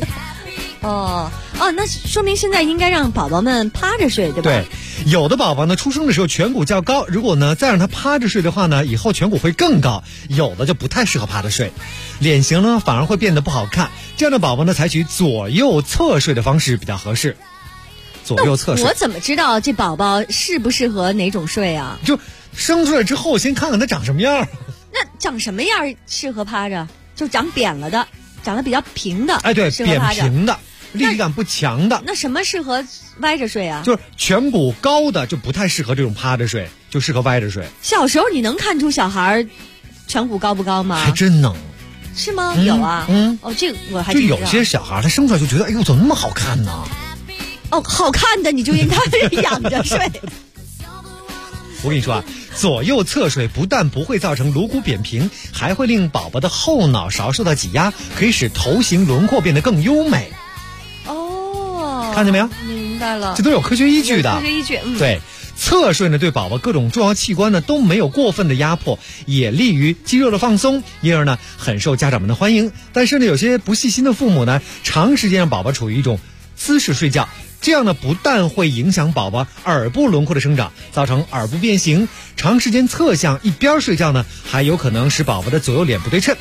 那说明现在应该让宝宝们趴着睡，对吧？ 对，有的宝宝呢出生的时候颧骨较高，如果呢再让他趴着睡的话呢，以后颧骨会更高，有的就不太适合趴着睡，脸型呢反而会变得不好看。这样的宝宝呢，采取左右侧睡的方式比较合适。左右侧睡， 我怎么知道这宝宝适不适合哪种睡啊？ 就生出来之后，先看看他长什么样。 那长什么样适合趴着？就长扁了的，长得比较平的。 哎，对，扁平的。立体感不强的。 那什么适合歪着睡啊？ 就是颧骨高的就不太适合这种趴着睡，就适合歪着睡。 小时候你能看出小孩颧骨高不高吗？ 还真能。 是吗？有啊。这个我还就有些小孩他生出来就觉得，哎呦，怎么那么好看呢？ 好看的你就应该仰着睡。 我跟你说啊，左右侧睡不但不会造成颅骨扁平，还会令宝宝的后脑勺受到挤压，可以使头型轮廓变得更优美。看见没有？ 明白了， 这都有科学依据的。 科学依据， 对，侧睡呢，对宝宝各种重要器官呢都没有过分的压迫，也利于肌肉的放松，因而呢很受家长们的欢迎。但是呢，有些不细心的父母呢，长时间让宝宝处于一种姿势睡觉，这样呢不但会影响宝宝耳部轮廓的生长，造成耳部变形；长时间侧向一边睡觉呢，还有可能使宝宝的左右脸不对称。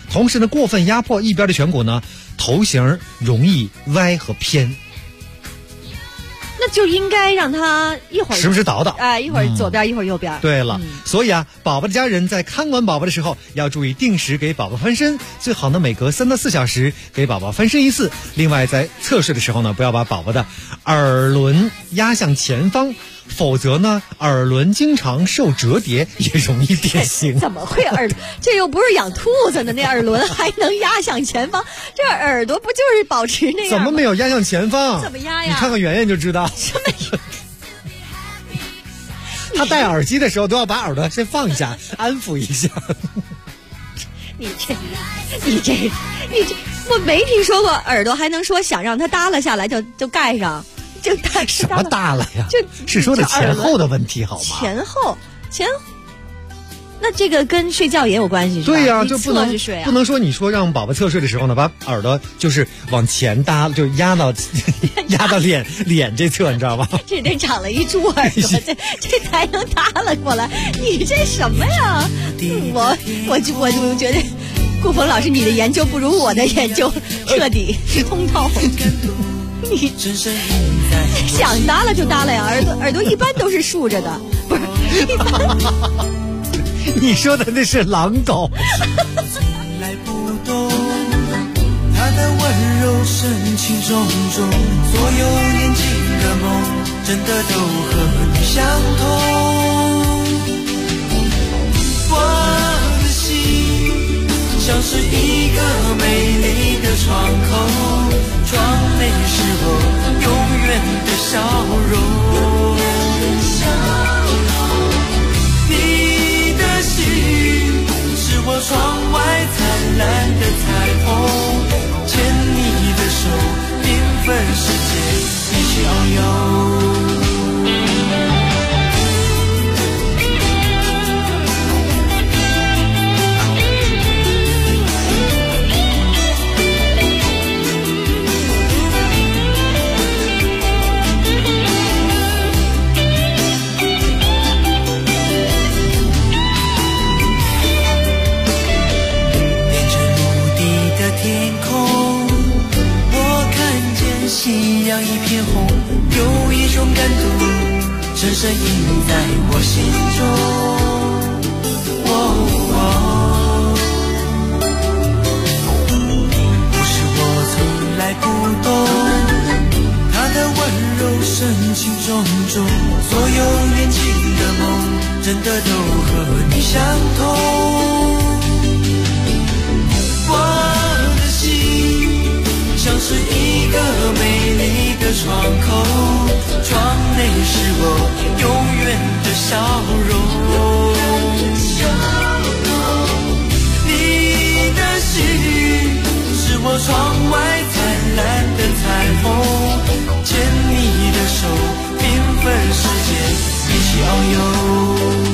同时呢，过分压迫一边的颧骨呢，头型容易歪和偏。 那就应该让他一会儿时不时倒倒， 一会儿左边，一会儿右边。 对了，所以啊，宝宝的家人在看管宝宝的时候，要注意定时给宝宝翻身，最好呢每隔3到4小时给宝宝翻身一次。另外，在侧睡的时候呢，不要把宝宝的耳轮压向前方，否则呢，耳轮经常受折叠，也容易变形。 怎么会这又不是养兔子呢，那耳轮还能压向前方？这耳朵不就是保持那样吗？ 怎么没有压向前方？ 怎么压呀？ 你看看圆圆就知道。 什么？ 他戴耳机的时候都要把耳朵先放一下，安抚一下。 你这，我没听说过耳朵还能说想让它耷拉下来就盖上，就什么耷拉呀？ 就是说的前后的问题好吗？ 前后。那这个跟睡觉也有关系是吧？ 对呀，就不能说你说让宝宝侧睡的时候呢，把耳朵就是往前搭，就压到脸这侧，你知道吧？ 这得长了一猪耳朵，这才能耷拉过来。你这什么呀？我就觉得，顾峰老师，你的研究不如我的研究彻底通透。你想耷拉就耷拉呀，耳朵一般都是竖着的，不是一般。 你说的那是狼狗。 从来不懂他的温柔深情种种，所有年轻的梦真的都和你相同。我的心像是一个美丽的窗口，窗内是我永远的笑容。是我窗外灿烂的彩虹，牵你的手，缤纷世界一起遨游。夕阳一片红，有一种感动深深印在我心中。不是我从来不懂他的温柔深情种种，所有年轻的梦真的都和你相同。我的心像是一个美丽的窗口，窗内是我永远的笑容。你的心是我窗外灿烂的彩虹，牵你的手，缤纷世界一起遨游。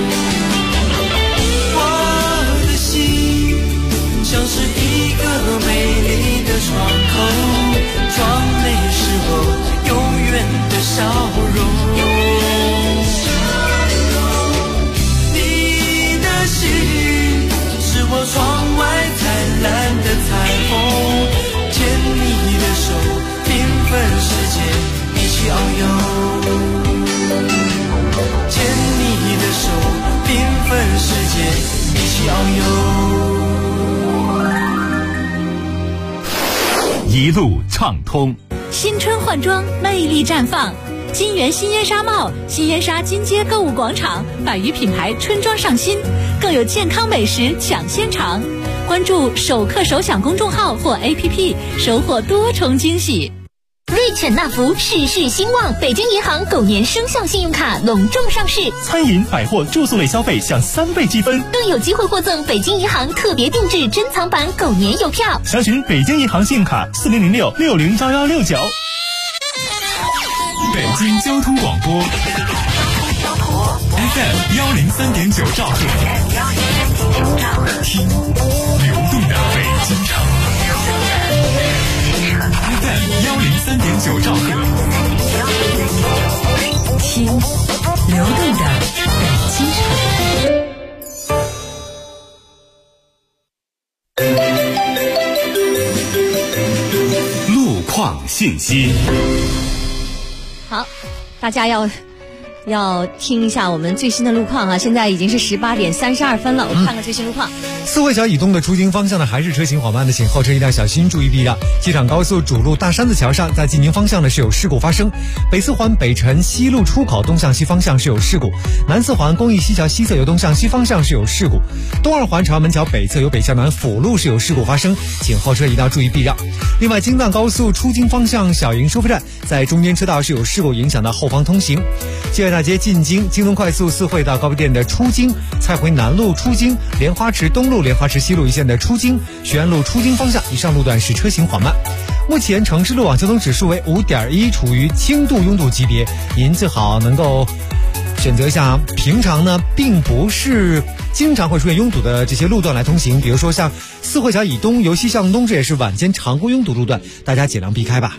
我的心像是一个美丽的窗口，窗内是我永远的笑容。你的心是我窗外灿烂的彩虹，牵你的手，缤纷世界一起遨游。牵你的手，缤纷世界一起遨游。 一路畅通， 新春换装，魅力绽放。金源新烟纱帽、新烟纱金街购物广场百余品牌春装上新，更有健康美食抢先尝。关注首客首享公众号或 APP， 收获多重惊喜。 瑞犬纳福事事兴旺，北京银行狗年生肖信用卡隆重上市， 餐饮、百货、住宿类消费享3倍积分， 更有机会获赠北京银行特别定制珍藏版狗年邮票。 详询北京银行信用卡4006601169。 北京交通广播 FM 103.9兆赫，听流动的北京城。FM 103.9兆赫， 听流动的北京城。 信息。 好，大家要听一下我们最新的路况啊！现在已经是18点32分了，我看看最新路况。 四惠桥以东的出京方向呢，还是车行缓慢的，请后车一定要小心，注意避让。机场高速主路大山子桥上，在济宁方向呢是有事故发生，北四环北辰西路出口东向西方向是有事故，南四环公益西桥西侧由东向西方向是有事故，东二环朝阳门桥北侧由北向南辅路是有事故发生，请后车一定要注意避让。另外，京藏高速出京方向小营收费站在中间车道是有事故，影响到后方通行。建大街进京，京东快速四惠到高碑店的出京，蔡回南路出京，莲花池东路、莲花池西路一线的出京，徐安路出京方向以上路段是车行缓慢。目前城市路网交通指数为5.1，处于轻度拥堵级别，您最好能够选择一下平常呢并不是经常会出现拥堵的这些路段来通行，比如说像四惠桥以东由西向东，这也是晚间常规拥堵路段，大家尽量避开吧。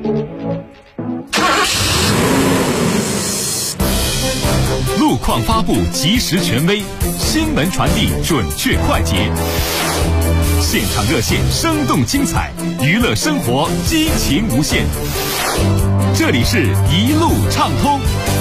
路况发布及时权威，新闻传递准确快捷，现场热线生动精彩，娱乐生活激情无限。这里是一路畅通。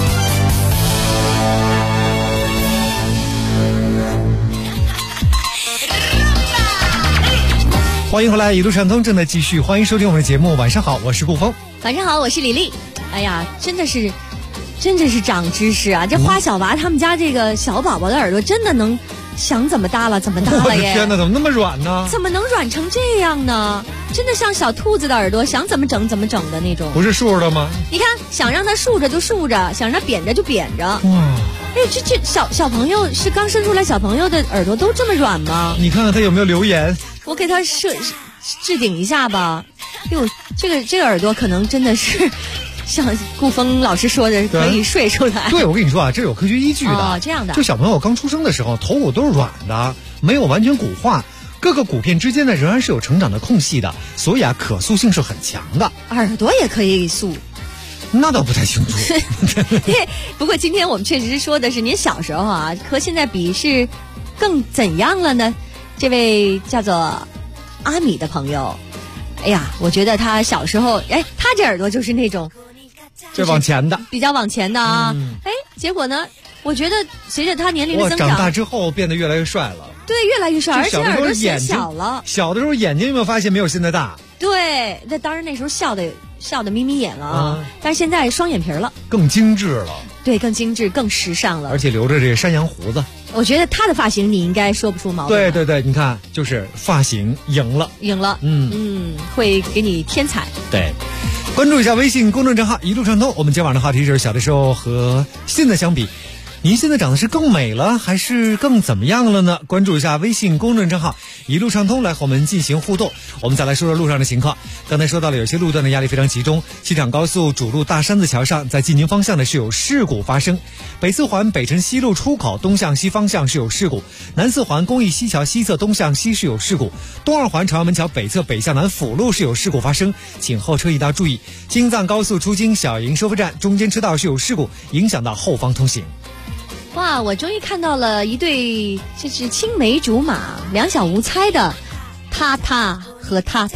欢迎回来，一路畅通正在继续，欢迎收听我们的节目。晚上好，我是顾峰。 晚上好，我是李丽。哎呀，真的是长知识啊！这花小娃他们家这个小宝宝的耳朵真的能想怎么耷拉怎么耷拉耶！ 我的天哪，怎么那么软呢？ 怎么能软成这样呢？真的像小兔子的耳朵，想怎么整怎么整的那种。 不是竖的吗？ 你看，想让它竖着就竖着，想让它扁着就扁着。 哇！ 哎，这小朋友是刚生出来，小朋友的耳朵都这么软吗？ 你看看他有没有留言？ 我给他置顶一下吧。哟，这个耳朵可能真的是。像顾峰老师说的，可以睡出来。 对，我跟你说啊，这有科学依据的。 哦，这样的。 就小朋友刚出生的时候，头骨都是软的，没有完全骨化，各个骨片之间呢仍然是有成长的空隙的，所以啊，可塑性是很强的。 耳朵也可以塑？ 那倒不太清楚。 不过今天我们确实是说的是您小时候啊，和现在比是更怎样了呢？这位叫做阿米的朋友，哎呀，我觉得他小时候，哎，他这耳朵就是那种。 这往前的， 比较往前的啊，哎，结果呢？我觉得随着他年龄的增长， 长大之后变得越来越帅了。 对，越来越帅，而且耳朵显小了。 小的时候眼睛有没有发现没有现在大？ 对，那当然那时候笑的眯眯眼了啊，但是现在双眼皮了， 更精致了。 对，更精致，更时尚了， 而且留着这个山羊胡子。 我觉得他的发型你应该说不出毛病。 对对对，你看，就是发型赢了， 会给你添彩。 对。关注一下微信公众账号一路畅通。我们今晚的话题是小的时候和现在相比，您现在长得是更美了还是更怎么样了呢？关注一下微信公众账号一路畅通，来和我们进行互动。我们再来说说路上的情况。刚才说到了有些路段的压力非常集中，机场高速主路大山子桥上在济宁方向呢是有事故发生，北四环北辰西路出口东向西方向是有事故，南四环公益西桥西侧东向西是有事故，东二环朝阳门桥北侧北向南辅路是有事故发生，请后车一定要注意。京藏高速出京小营收费站中间车道是有事故，影响到后方通行。 哇，我终于看到了一对这是青梅竹马两小无猜的他和他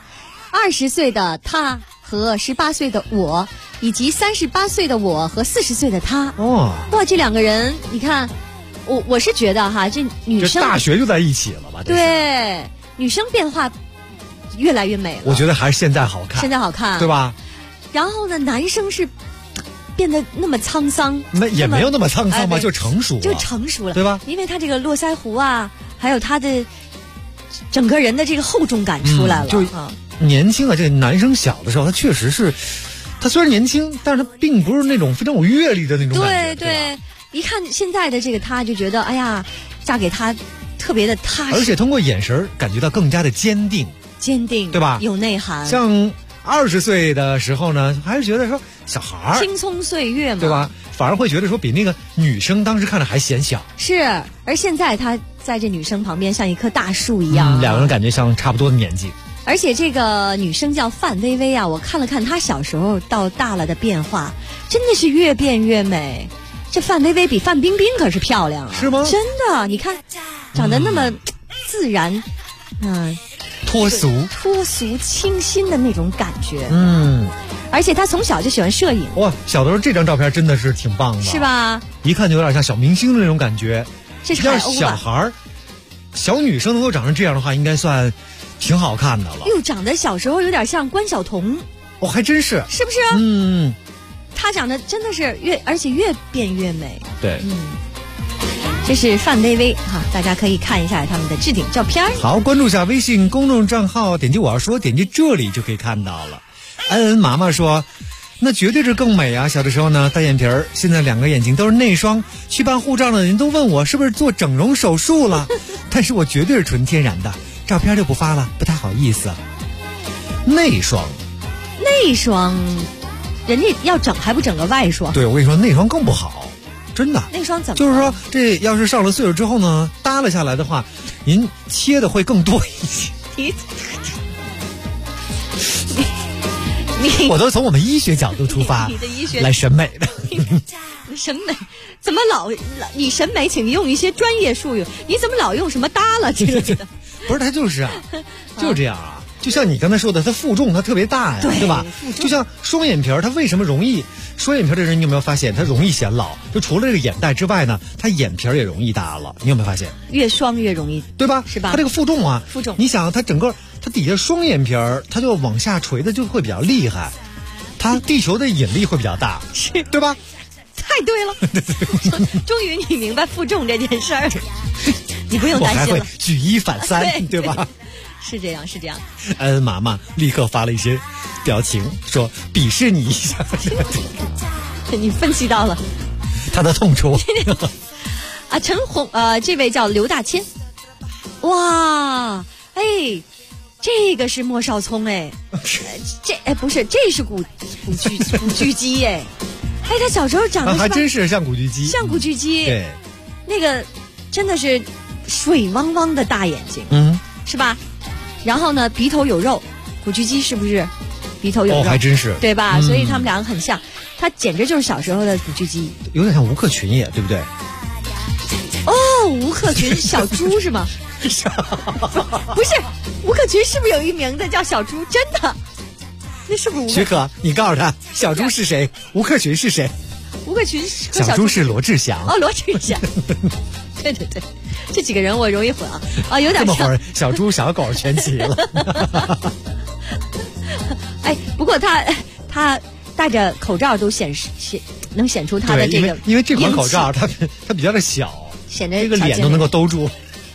，20岁的他和18岁的我，以及38岁的我和40岁的他。哇，这两个人你看，我是觉得哈，这女生这大学就在一起了吧？ 对，女生变化越来越美了。 我觉得还是现在好看， 现在好看， 对吧？ 然后呢，男生是变得那么沧桑， 那也没有那么沧桑吧，就成熟了， 对吧？ 因为他这个络腮胡啊，还有他的整个人的这个厚重感出来了。 就年轻啊，这男生小的时候，他确实是，他虽然年轻，但是他并不是那种非常有阅历的那种感觉。 对，一看现在的这个他，就觉得哎呀，嫁给他特别的踏实， 而且通过眼神感觉到更加的坚定， 对吧？有内涵。 像20岁的时候呢，还是觉得说小孩儿青葱岁月嘛， 对吧？反而会觉得说比那个女生当时看着还显小。 是，而现在他在这女生旁边像一棵大树一样， 两个人感觉像差不多的年纪。 而且这个女生叫范薇薇啊，我看了看她小时候到大了的变化，真的是越变越美。这范薇薇比范冰冰可是漂亮啊， 是吗？ 真的，你看长得那么自然， 脱俗清新的那种感觉。而且他从小就喜欢摄影。 哇，小的时候这张照片真的是挺棒的， 是吧？ 一看就有点像小明星的那种感觉。 这是要是小孩儿、小女生能够长成这样的话，应该算挺好看的了。 哎呦，长得小时候有点像关晓彤。 哦，还真是。 是不是？她长得真的是而且越变越美。 对。 这是范薇薇哈，大家可以看一下他们的置顶照片。 好，关注一下微信公众账号，点击我要说，点击这里就可以看到了。恩妈妈说，那绝对是更美啊！小的时候呢，单眼皮儿，现在2个眼睛都是内双。去办护照的人都问我是不是做整容手术了，但是我绝对是纯天然的，照片就不发了，不太好意思。内双， 人家要整还不整个外双？ 对，我跟你说，内双更不好，真的。 内双怎么？ 就是说，这要是上了岁数之后呢，耷拉下来的话，您切的会更多一些。我都从我们医学角度出发， 你的医学来审美的。 审美怎么你审美，请用一些专业术语。你怎么老用什么耷拉之类的？ 不是，他就是啊，就是这样啊。就像你刚才说的，它负重它特别大呀，对吧？就像双眼皮儿，它为什么容易？双眼皮的人，你有没有发现它容易显老？就除了这个眼袋之外呢，它眼皮儿也容易耷了。你有没有发现？ 越双越容易， 对吧？ 是吧？ 它这个负重啊，你想，它整个它底下双眼皮儿，它就往下垂的就会比较厉害，它地球的引力会比较大， 是对吧？ 太对了，终于你明白负重这件事儿，你不用担心了。 我还会举一反三，对吧？ 是这样。 妈妈立刻发了一些表情，说鄙视你一下。 你分析到了他的痛处。 陈红，这位叫刘大千。哇，哎，这个是莫少聪哎，不是，这是古巨基哎。他小时候长得还真是像古巨基， 对，那个真的是水汪汪的大眼睛，是吧？然后呢，鼻头有肉，古巨基是不是鼻头有肉？ 还真是， 对吧？所以他们两个很像，他简直就是小时候的古巨基， 有点像吴克群也，对不对？ 吴克群小猪是吗？不是，吴克群是不是有一名字叫小猪？真的。那是不是吴克？ 许可，你告诉他小猪是谁，吴克群是谁？ 吴克群小猪是罗志祥。 罗志祥。对，这几个人我容易混啊，有点像。 这么会儿，小猪小狗全齐了。 不过他戴着口罩都能显出他的这个， 因为这款口罩它比较的小， 显得这个脸都能够兜住。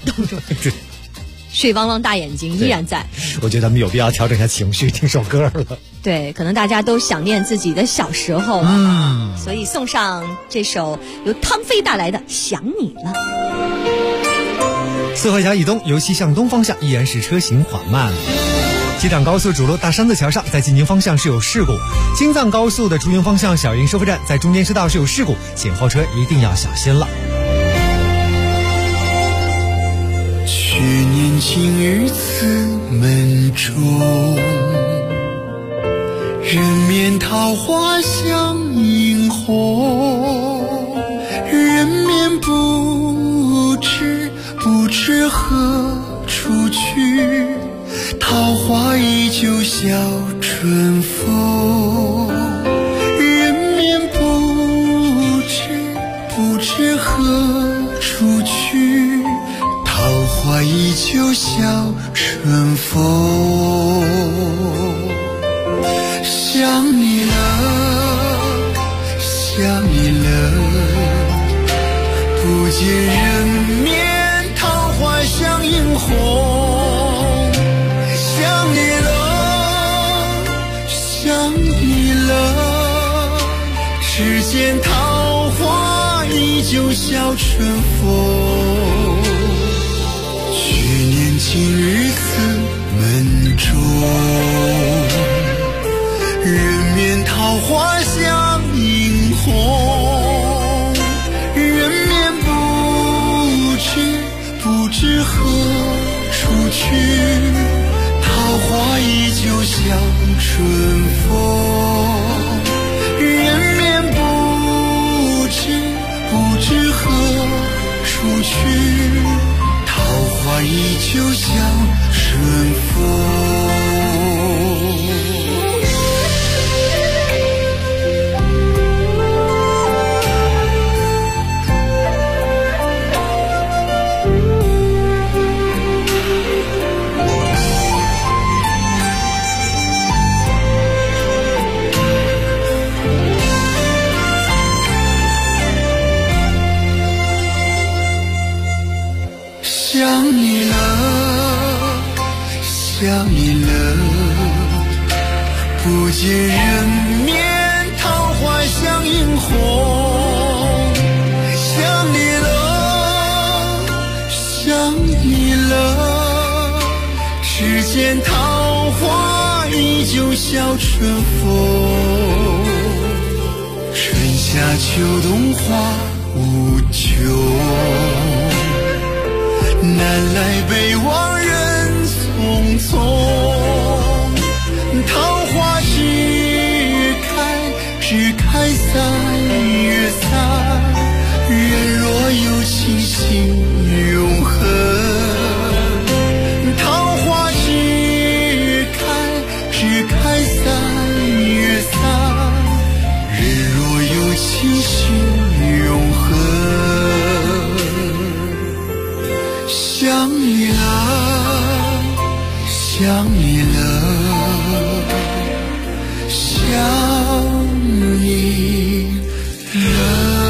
水汪汪大眼睛依然在。 我觉得咱们有必要调整一下情绪，听首歌了。 对，可能大家都想念自己的小时候，所以送上这首由汤飞带来的《想你了》。 四惠桥以东，尤其向东方向依然是车行缓慢。机场高速主路大山子桥上在进京方向是有事故，京藏高速的出京方向小营收费站在中间车道是有事故，请后车一定要小心了。 去年今日此门中，人面桃花相映红，人面不知何处去，桃花依旧笑春风，人面不知何处去，桃花依旧笑春风。想你了，想你了，不见人面桃花相映红。想你了，想你了，只见桃花依旧笑春风。去年今日此门中，人面桃花相映红，人面不知何处去，桃花依旧笑春风，人面不知何处去，桃花依旧笑春风。 春风。想你了，想你了，不见人面，桃花像映红。想你了，想你了，只见桃花依旧笑春风。春夏秋冬花无穷。南来北往人匆匆，桃花只开3月3，人若有情心永恒。桃花只开3月3，人若有情心永恒。想你了，想你了，想你了。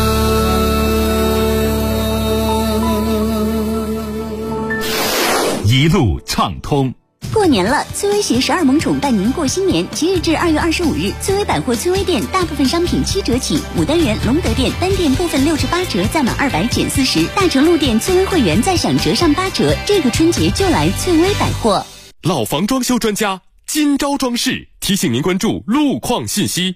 一路畅通。 过年了，翠微携12萌宠伴您过新年。即日至2月25日，翠微百货翠微店大部分商品7折起，牡丹园、隆德店单店部分68折，再满200减40。大成路店翠微会员再享折上8折。这个春节就来翠微百货。 老房装修专家金招装饰提醒您关注路况信息。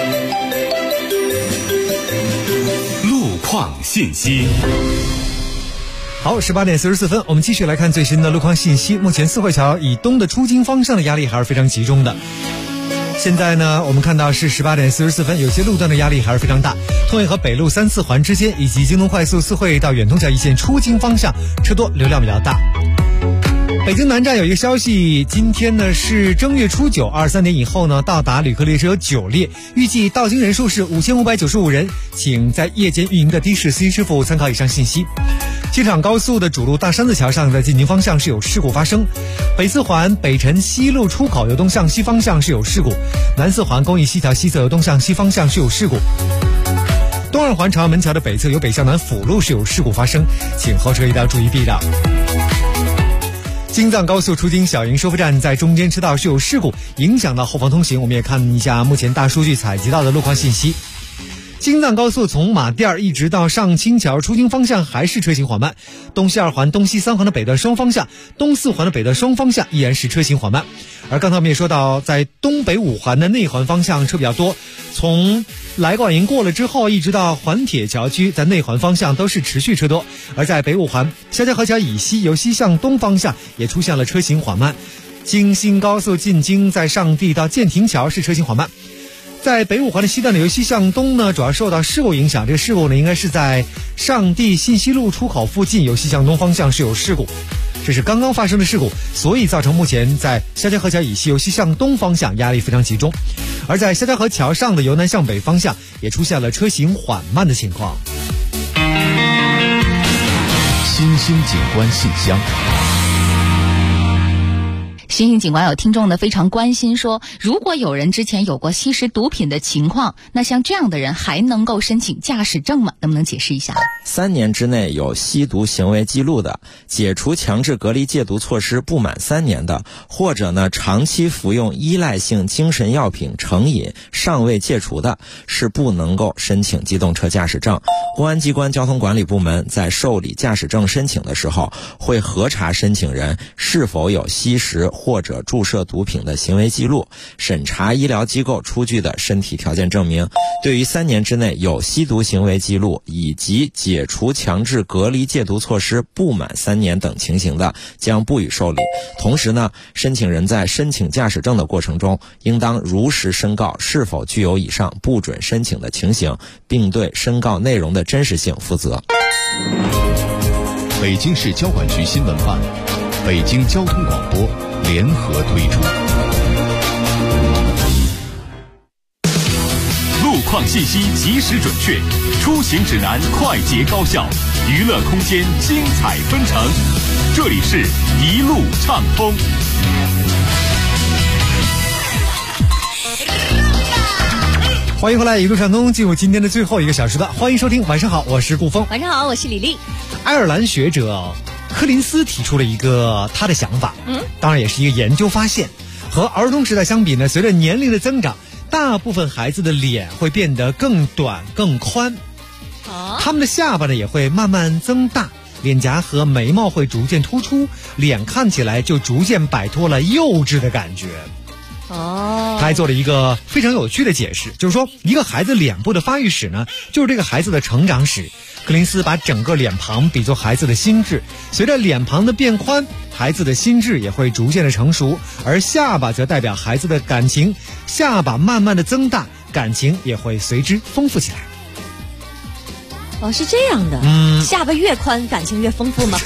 路况信息。 好，18点44分，我们继续来看最新的路况信息。目前四惠桥以东的出京方向的压力还是非常集中的。现在呢，我们看到是18点44分，有些路段的压力还是非常大。通惠河北路3四环之间，以及京东快速四惠到远通桥一线出京方向车多，流量比较大。北京南站有一个消息，今天呢是正月初9 23点以后呢到达旅客列车有9列，预计到京人数是5595人，请在夜间运营的的士司机师傅参考以上信息。机场高速的主路大山子桥上的进京方向是有事故发生，北四环北辰西路出口由东向西方向是有事故，南四环公益西桥西侧由东向西方向是有事故，东二环朝阳门桥的北侧由北向南辅路是有事故发生，请后车一定要注意避让。京藏高速出京小营收费站在中间车道是有事故，影响到后方通行。我们也看一下目前大数据采集到的路况信息。京藏高速从马甸一直到上清桥出京方向还是车行缓慢，东西二环、东西三环的北段双方向，东四环的北段双方向依然是车行缓慢。而刚才我们也说到，在东北五环的内环方向车比较多，从来广营过了之后，一直到环铁桥区，在内环方向都是持续车多。而在北五环肖家河桥以西，由西向东方向也出现了车行缓慢。京新高速进京在上地到建亭桥是车行缓慢。在北五环的西段呢，由西向东呢，主要受到事故影响。这个事故呢，应该是在上地信息路出口附近，由西向东方向是有事故。这是刚刚发生的事故，所以造成目前在肖家河桥以西由西向东方向压力非常集中。而在肖家河桥上的由南向北方向也出现了车行缓慢的情况。 新兴景观信箱。 新兴警官有听众呢非常关心说，如果有人之前有过吸食毒品的情况，那像这样的人还能够申请驾驶证吗？能不能解释一下 ？3年之内有吸毒行为记录的，解除强制隔离戒毒措施不满3年的，或者呢长期服用依赖性精神药品成瘾尚未戒除的，是不能够申请机动车驾驶证。公安机关交通管理部门在受理驾驶证申请的时候，会核查申请人是否有吸食或者注射毒品的行为记录，审查医疗机构出具的身体条件证明。对于3年之内有吸毒行为记录以及解除强制隔离戒毒措施不满3年等情形的，将不予受理。同时呢，申请人在申请驾驶证的过程中，应当如实申告是否具有以上不准申请的情形，并对申告内容的真实性负责。 北京市交管局新闻办北京交通广播联合推出。 路况信息及时准确，出行指南快捷高效，娱乐空间精彩纷呈。这里是一路畅通。 欢迎回来，一路畅通，进入今天的最后一个小时段。欢迎收听，晚上好，我是顾峰。 晚上好，我是李丽。 爱尔兰学者柯林斯提出了一个他的想法，当然也是一个研究发现。和儿童时代相比呢，随着年龄的增长，大部分孩子的脸会变得更短更宽，他们的下巴呢也会慢慢增大，脸颊和眉毛会逐渐突出，脸看起来就逐渐摆脱了幼稚的感觉。他还做了一个非常有趣的解释，就是说一个孩子脸部的发育史呢，就是这个孩子的成长史。柯林斯把整个脸庞比作孩子的心智，随着脸庞的变宽，孩子的心智也会逐渐的成熟，而下巴则代表孩子的感情，下巴慢慢的增大，感情也会随之丰富起来。 哦，是这样的，下巴越宽，感情越丰富吗？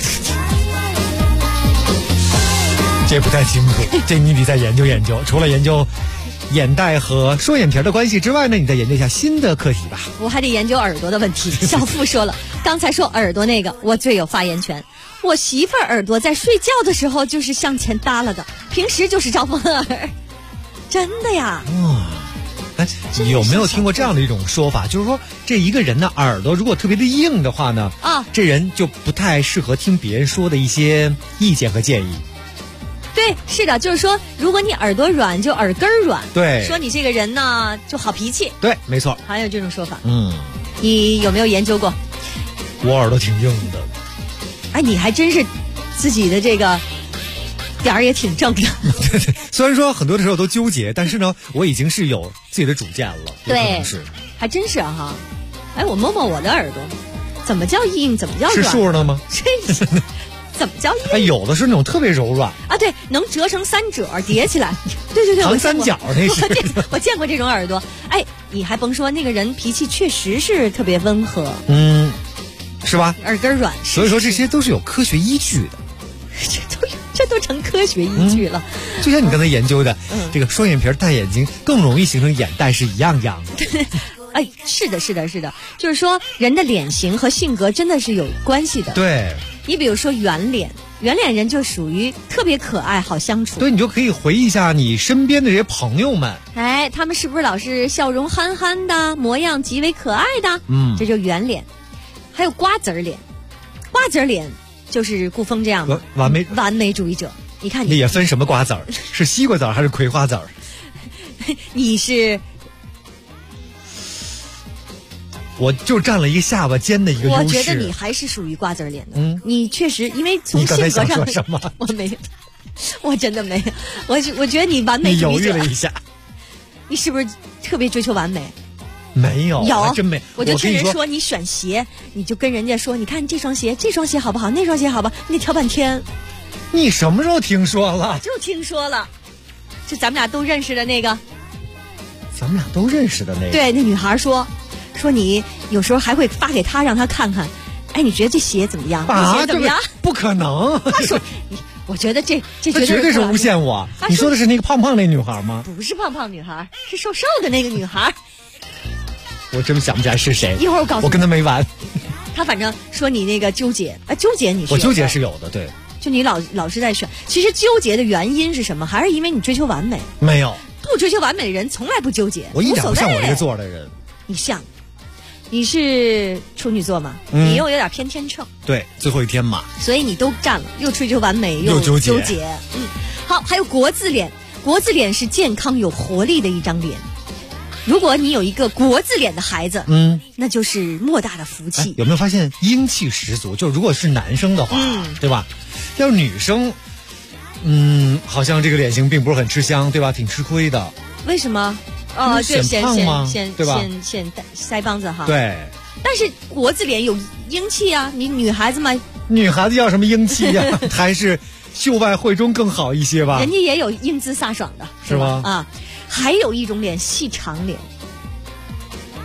这不太清楚，这你得再研究研究。除了研究眼袋和双眼皮的关系之外呢，你再研究一下新的课题吧。 我还得研究耳朵的问题。小付说了，刚才说耳朵那个，我最有发言权。我媳妇儿耳朵在睡觉的时候就是向前耷拉的，平时就是招风耳。真的呀？ 哎，你有没有听过这样的一种说法，就是说这一个人的耳朵如果特别的硬的话呢，这人就不太适合听别人说的一些意见和建议。 对，是的，就是说，如果你耳朵软，就耳根软。 对， 说你这个人呢，就好脾气。 对，没错。 还有这种说法。你有没有研究过？ 我耳朵挺硬的。 哎，你还真是自己的这个点儿也挺正的。 虽然说很多的时候都纠结，但是呢，我已经是有自己的主见了。 对，还真是哈。哎，我摸摸我的耳朵，怎么叫硬？怎么叫软？ 是数呢吗？ 怎么叫硬？ 哎，有的是那种特别柔软啊，对，能折成三褶叠起来。对， 长三角那是。 我见过这种耳朵。哎，你还甭说，那个人脾气确实是特别温和。 是吧？ 耳根软。 所以说这些都是有科学依据的。 这都成科学依据了。 就像你刚才研究的，这个双眼皮大眼睛更容易形成眼袋是一样的。 哎，是的，就是说人的脸型和性格真的是有关系的。 对。 你比如说圆脸人就属于特别可爱好相处。 对，你就可以回忆一下你身边的这些朋友们， 哎，他们是不是老是笑容憨憨的，模样极为可爱的？这就圆脸。还有瓜子脸，瓜子脸就是顾峰这样的完美主义者。你看你也分什么瓜子儿，是西瓜子儿还是葵花籽儿？ 你是？ 我就占了一个下巴尖的一个优势。 我觉得你还是属于瓜子脸的。你确实，因为从性格上， 你刚才想说什么？ 我没有，我真的没有。我觉得你完美主义者。 你犹豫了一下。 你是不是特别追求完美？ 没有， 有真没。 我就听人说你选鞋，你就跟人家说，你看这双鞋好不好？那双鞋好吧？你挑半天。 你什么时候听说了？ 就听说了，就咱们俩都认识的那个。 咱们俩都认识的那个。 对，那女孩说你有时候还会发给他，让他看看。哎，你觉得这鞋怎么样？这鞋怎么样？ 不可能。 他说，我觉得这绝对是诬陷我。你说的是那个胖胖那女孩吗？ 不是胖胖女孩，是瘦瘦的那个女孩。 我真想不起来是谁。 一会儿我告诉你。 我跟他没完。 他反正说你那个纠结，纠结你是我纠结是有的，对。 就你老是在选，其实纠结的原因是什么？还是因为你追求完美？ 没有， 不追求完美的人从来不纠结。 我一点不像我这个座的人。 你像，你是处女座嘛？你又有点偏天秤。 对，最后一天嘛。 所以你都占了，又追求完美，又纠结。好，还有国字脸。国字脸是健康有活力的一张脸。如果你有一个国字脸的孩子，那就是莫大的福气。 有没有发现英气十足？就如果是男生的话，对吧？要是女生，好像这个脸型并不是很吃香，对吧？挺吃亏的。 为什么？ 就显胖吗？对吧？ 显腮帮子哈。 对。 但是国字脸有英气啊，你女孩子嘛。 女孩子要什么英气呀？还是秀外慧中更好一些吧。 人家也有英姿飒爽的， 是吗？ 啊。还有一种脸，细长脸。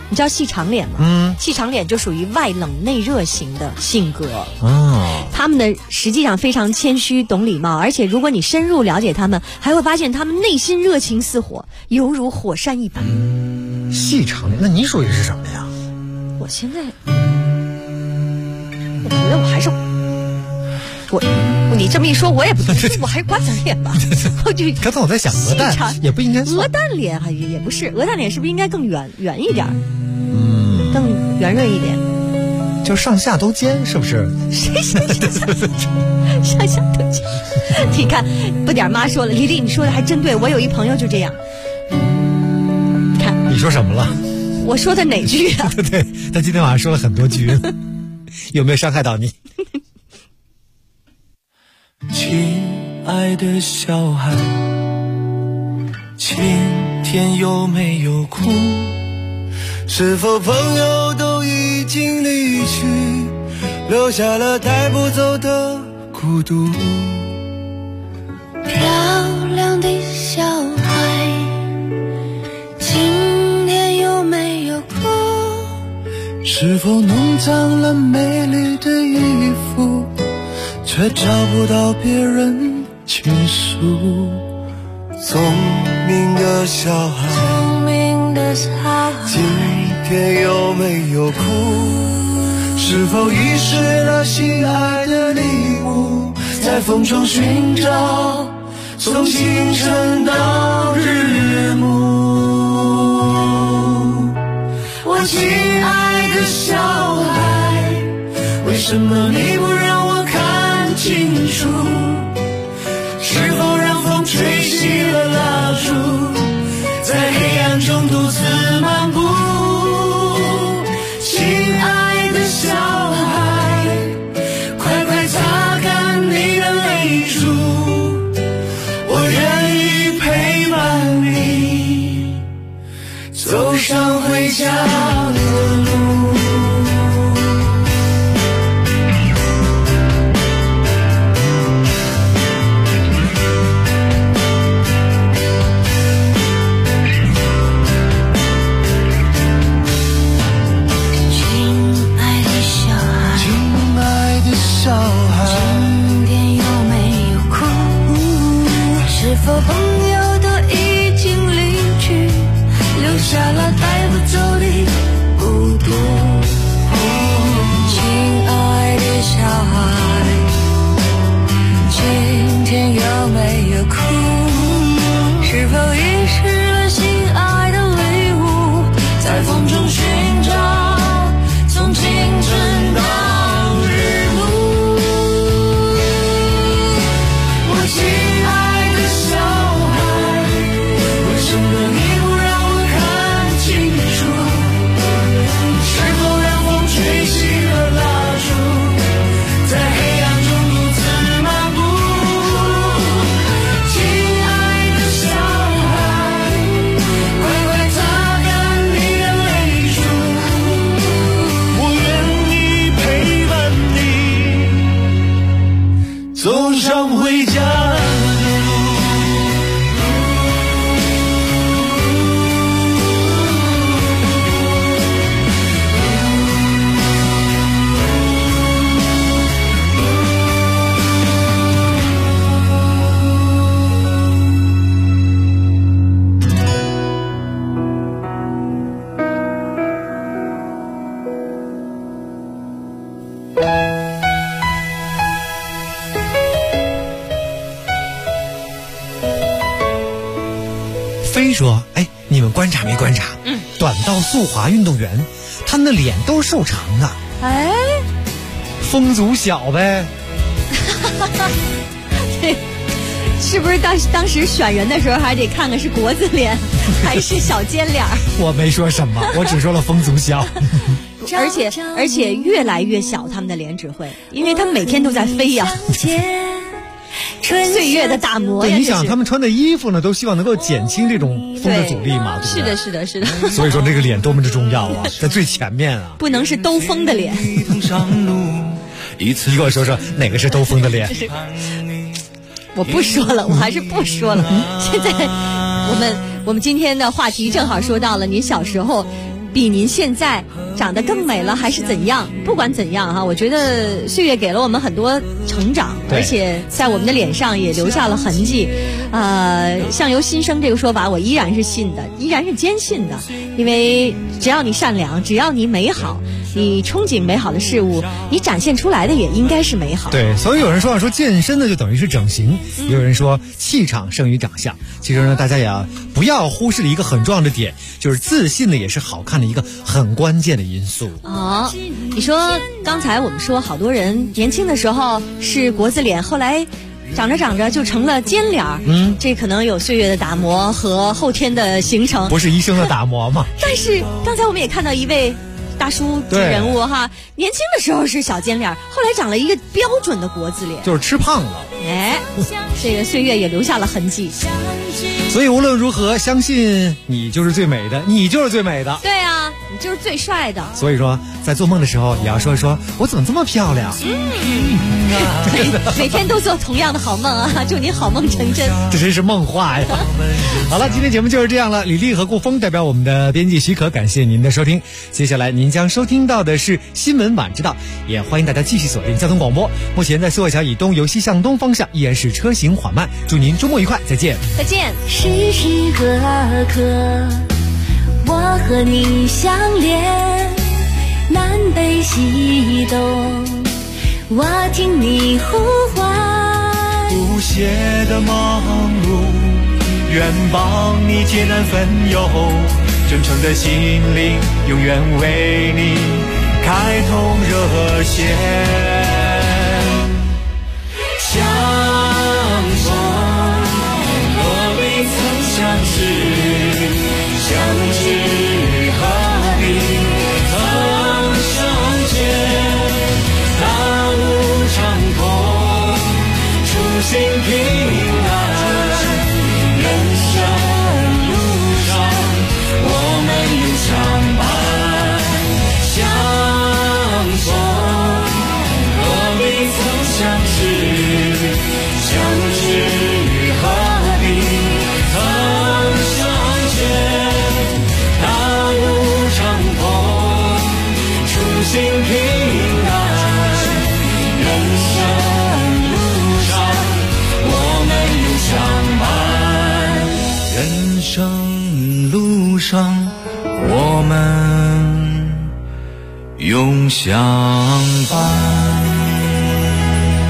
你知道细长脸吗？细长脸就属于外冷内热型的性格。他们的实际上非常谦虚，懂礼貌，而且如果你深入了解他们，还会发现他们内心热情似火，犹如火山一般。 细长脸，那你属于是什么呀？ 我现在，我觉得我还是你这么一说，我也不对，我还是瓜子脸吧。 刚才我在想鹅蛋也不应该， 鹅蛋脸还也不是，鹅蛋脸是不是应该更圆一点？更圆润一点， 就上下都尖，是不是？ 谁上下都尖？你看，不点妈说了，丽丽你说的还真对，我有一朋友就这样。看你说什么了？ 我说的哪句啊？ 对，他今天晚上说了很多句，有没有伤害到你？ 亲爱的小孩，今天有没有哭？是否朋友都已经离去，留下了带不走的孤独？ 漂亮的小孩，今天有没有哭？ 是否弄脏了美丽的衣服，却找不到别人倾诉？聪明的小孩，今天有没有哭？是否遗失了心爱的礼物，在风中寻找，从清晨到日暮？我亲爱的小孩，为什么你不让我看清楚？是否让风吹熄了蜡烛，在黑暗中独自漫步？亲爱的小孩，快快擦干你的泪珠，我愿意陪伴你走上回家的路。小孩， 今天有没有哭？是否朋友都已经离去，留下了带不走的孤独？亲爱的小孩，今天有没有哭？是否遗失了心爱的礼物，在风中寻找，从清晨到走上回家的路。 飞说：“哎，你们观察没观察？短道速滑运动员，他们的脸都是瘦长的。 哎， 风阻小呗。 对，是不是当时选人的时候还得看看是国字脸还是小尖脸？ 我没说什么，我只说了风阻小。 而且越来越小，他们的脸只会，因为他们每天都在飞呀。岁月的打磨呀！ 对，你想他们穿的衣服呢，都希望能够减轻这种风的阻力嘛，对不对？ 是的，是的。 所以说这个脸多么的重要啊，在最前面啊， 不能是兜风的脸。 你给我说说哪个是兜风的脸？ 我不说了，我还是不说了。现在我们今天的话题正好说到了，你小时候比您现在长得更美了，还是怎样？不管怎样哈，我觉得岁月给了我们很多成长，而且在我们的脸上也留下了痕迹。相由心生这个说法，我依然是信的，依然是坚信的。因为只要你善良，只要你美好，你憧憬美好的事物，你展现出来的也应该是美好。 对，所以有人说健身呢就等于是整形，也有人说气场胜于长相。其实呢，大家也不要忽视了一个很重要的点，就是自信呢也是好看的一个很关键的因素。 哦，你说刚才我们说好多人年轻的时候是国字脸，后来长着长着就成了尖脸儿，这可能有岁月的打磨和后天的形成， 不是医生的打磨吗？ 但是刚才我们也看到一位大叔级人物哈，年轻的时候是小尖脸，后来长了一个标准的国字脸， 就是吃胖了。 这个岁月也留下了痕迹。 所以无论如何，相信你就是最美的，你就是最美的。 对啊，你就是最帅的。 所以说，在做梦的时候也要说一说，我怎么这么漂亮？ 每天都做同样的好梦啊！祝您好梦成真。 这真是梦话呀！好了，今天节目就是这样了。李丽和顾峰代表我们的编辑许可，感谢您的收听。接下来您将收听到的是新闻晚知道，也欢迎大家继续锁定交通广播。目前在苏河桥以东由西向东方向依然是车行缓慢。祝您周末愉快，再见。 再见。 时时刻刻，我和你相连，南北西东，我听你呼唤。 不懈的忙碌，愿帮你艰难分忧，真诚的心灵永远为你开通热线。相逢何必曾相识，相知何必曾相见。大路长空，初心平安，人生路上我们永相伴。相逢何必曾相识，相知何必曾相见。大路长空，初心平安，人生路上我们永相伴。人生路上我们永相伴。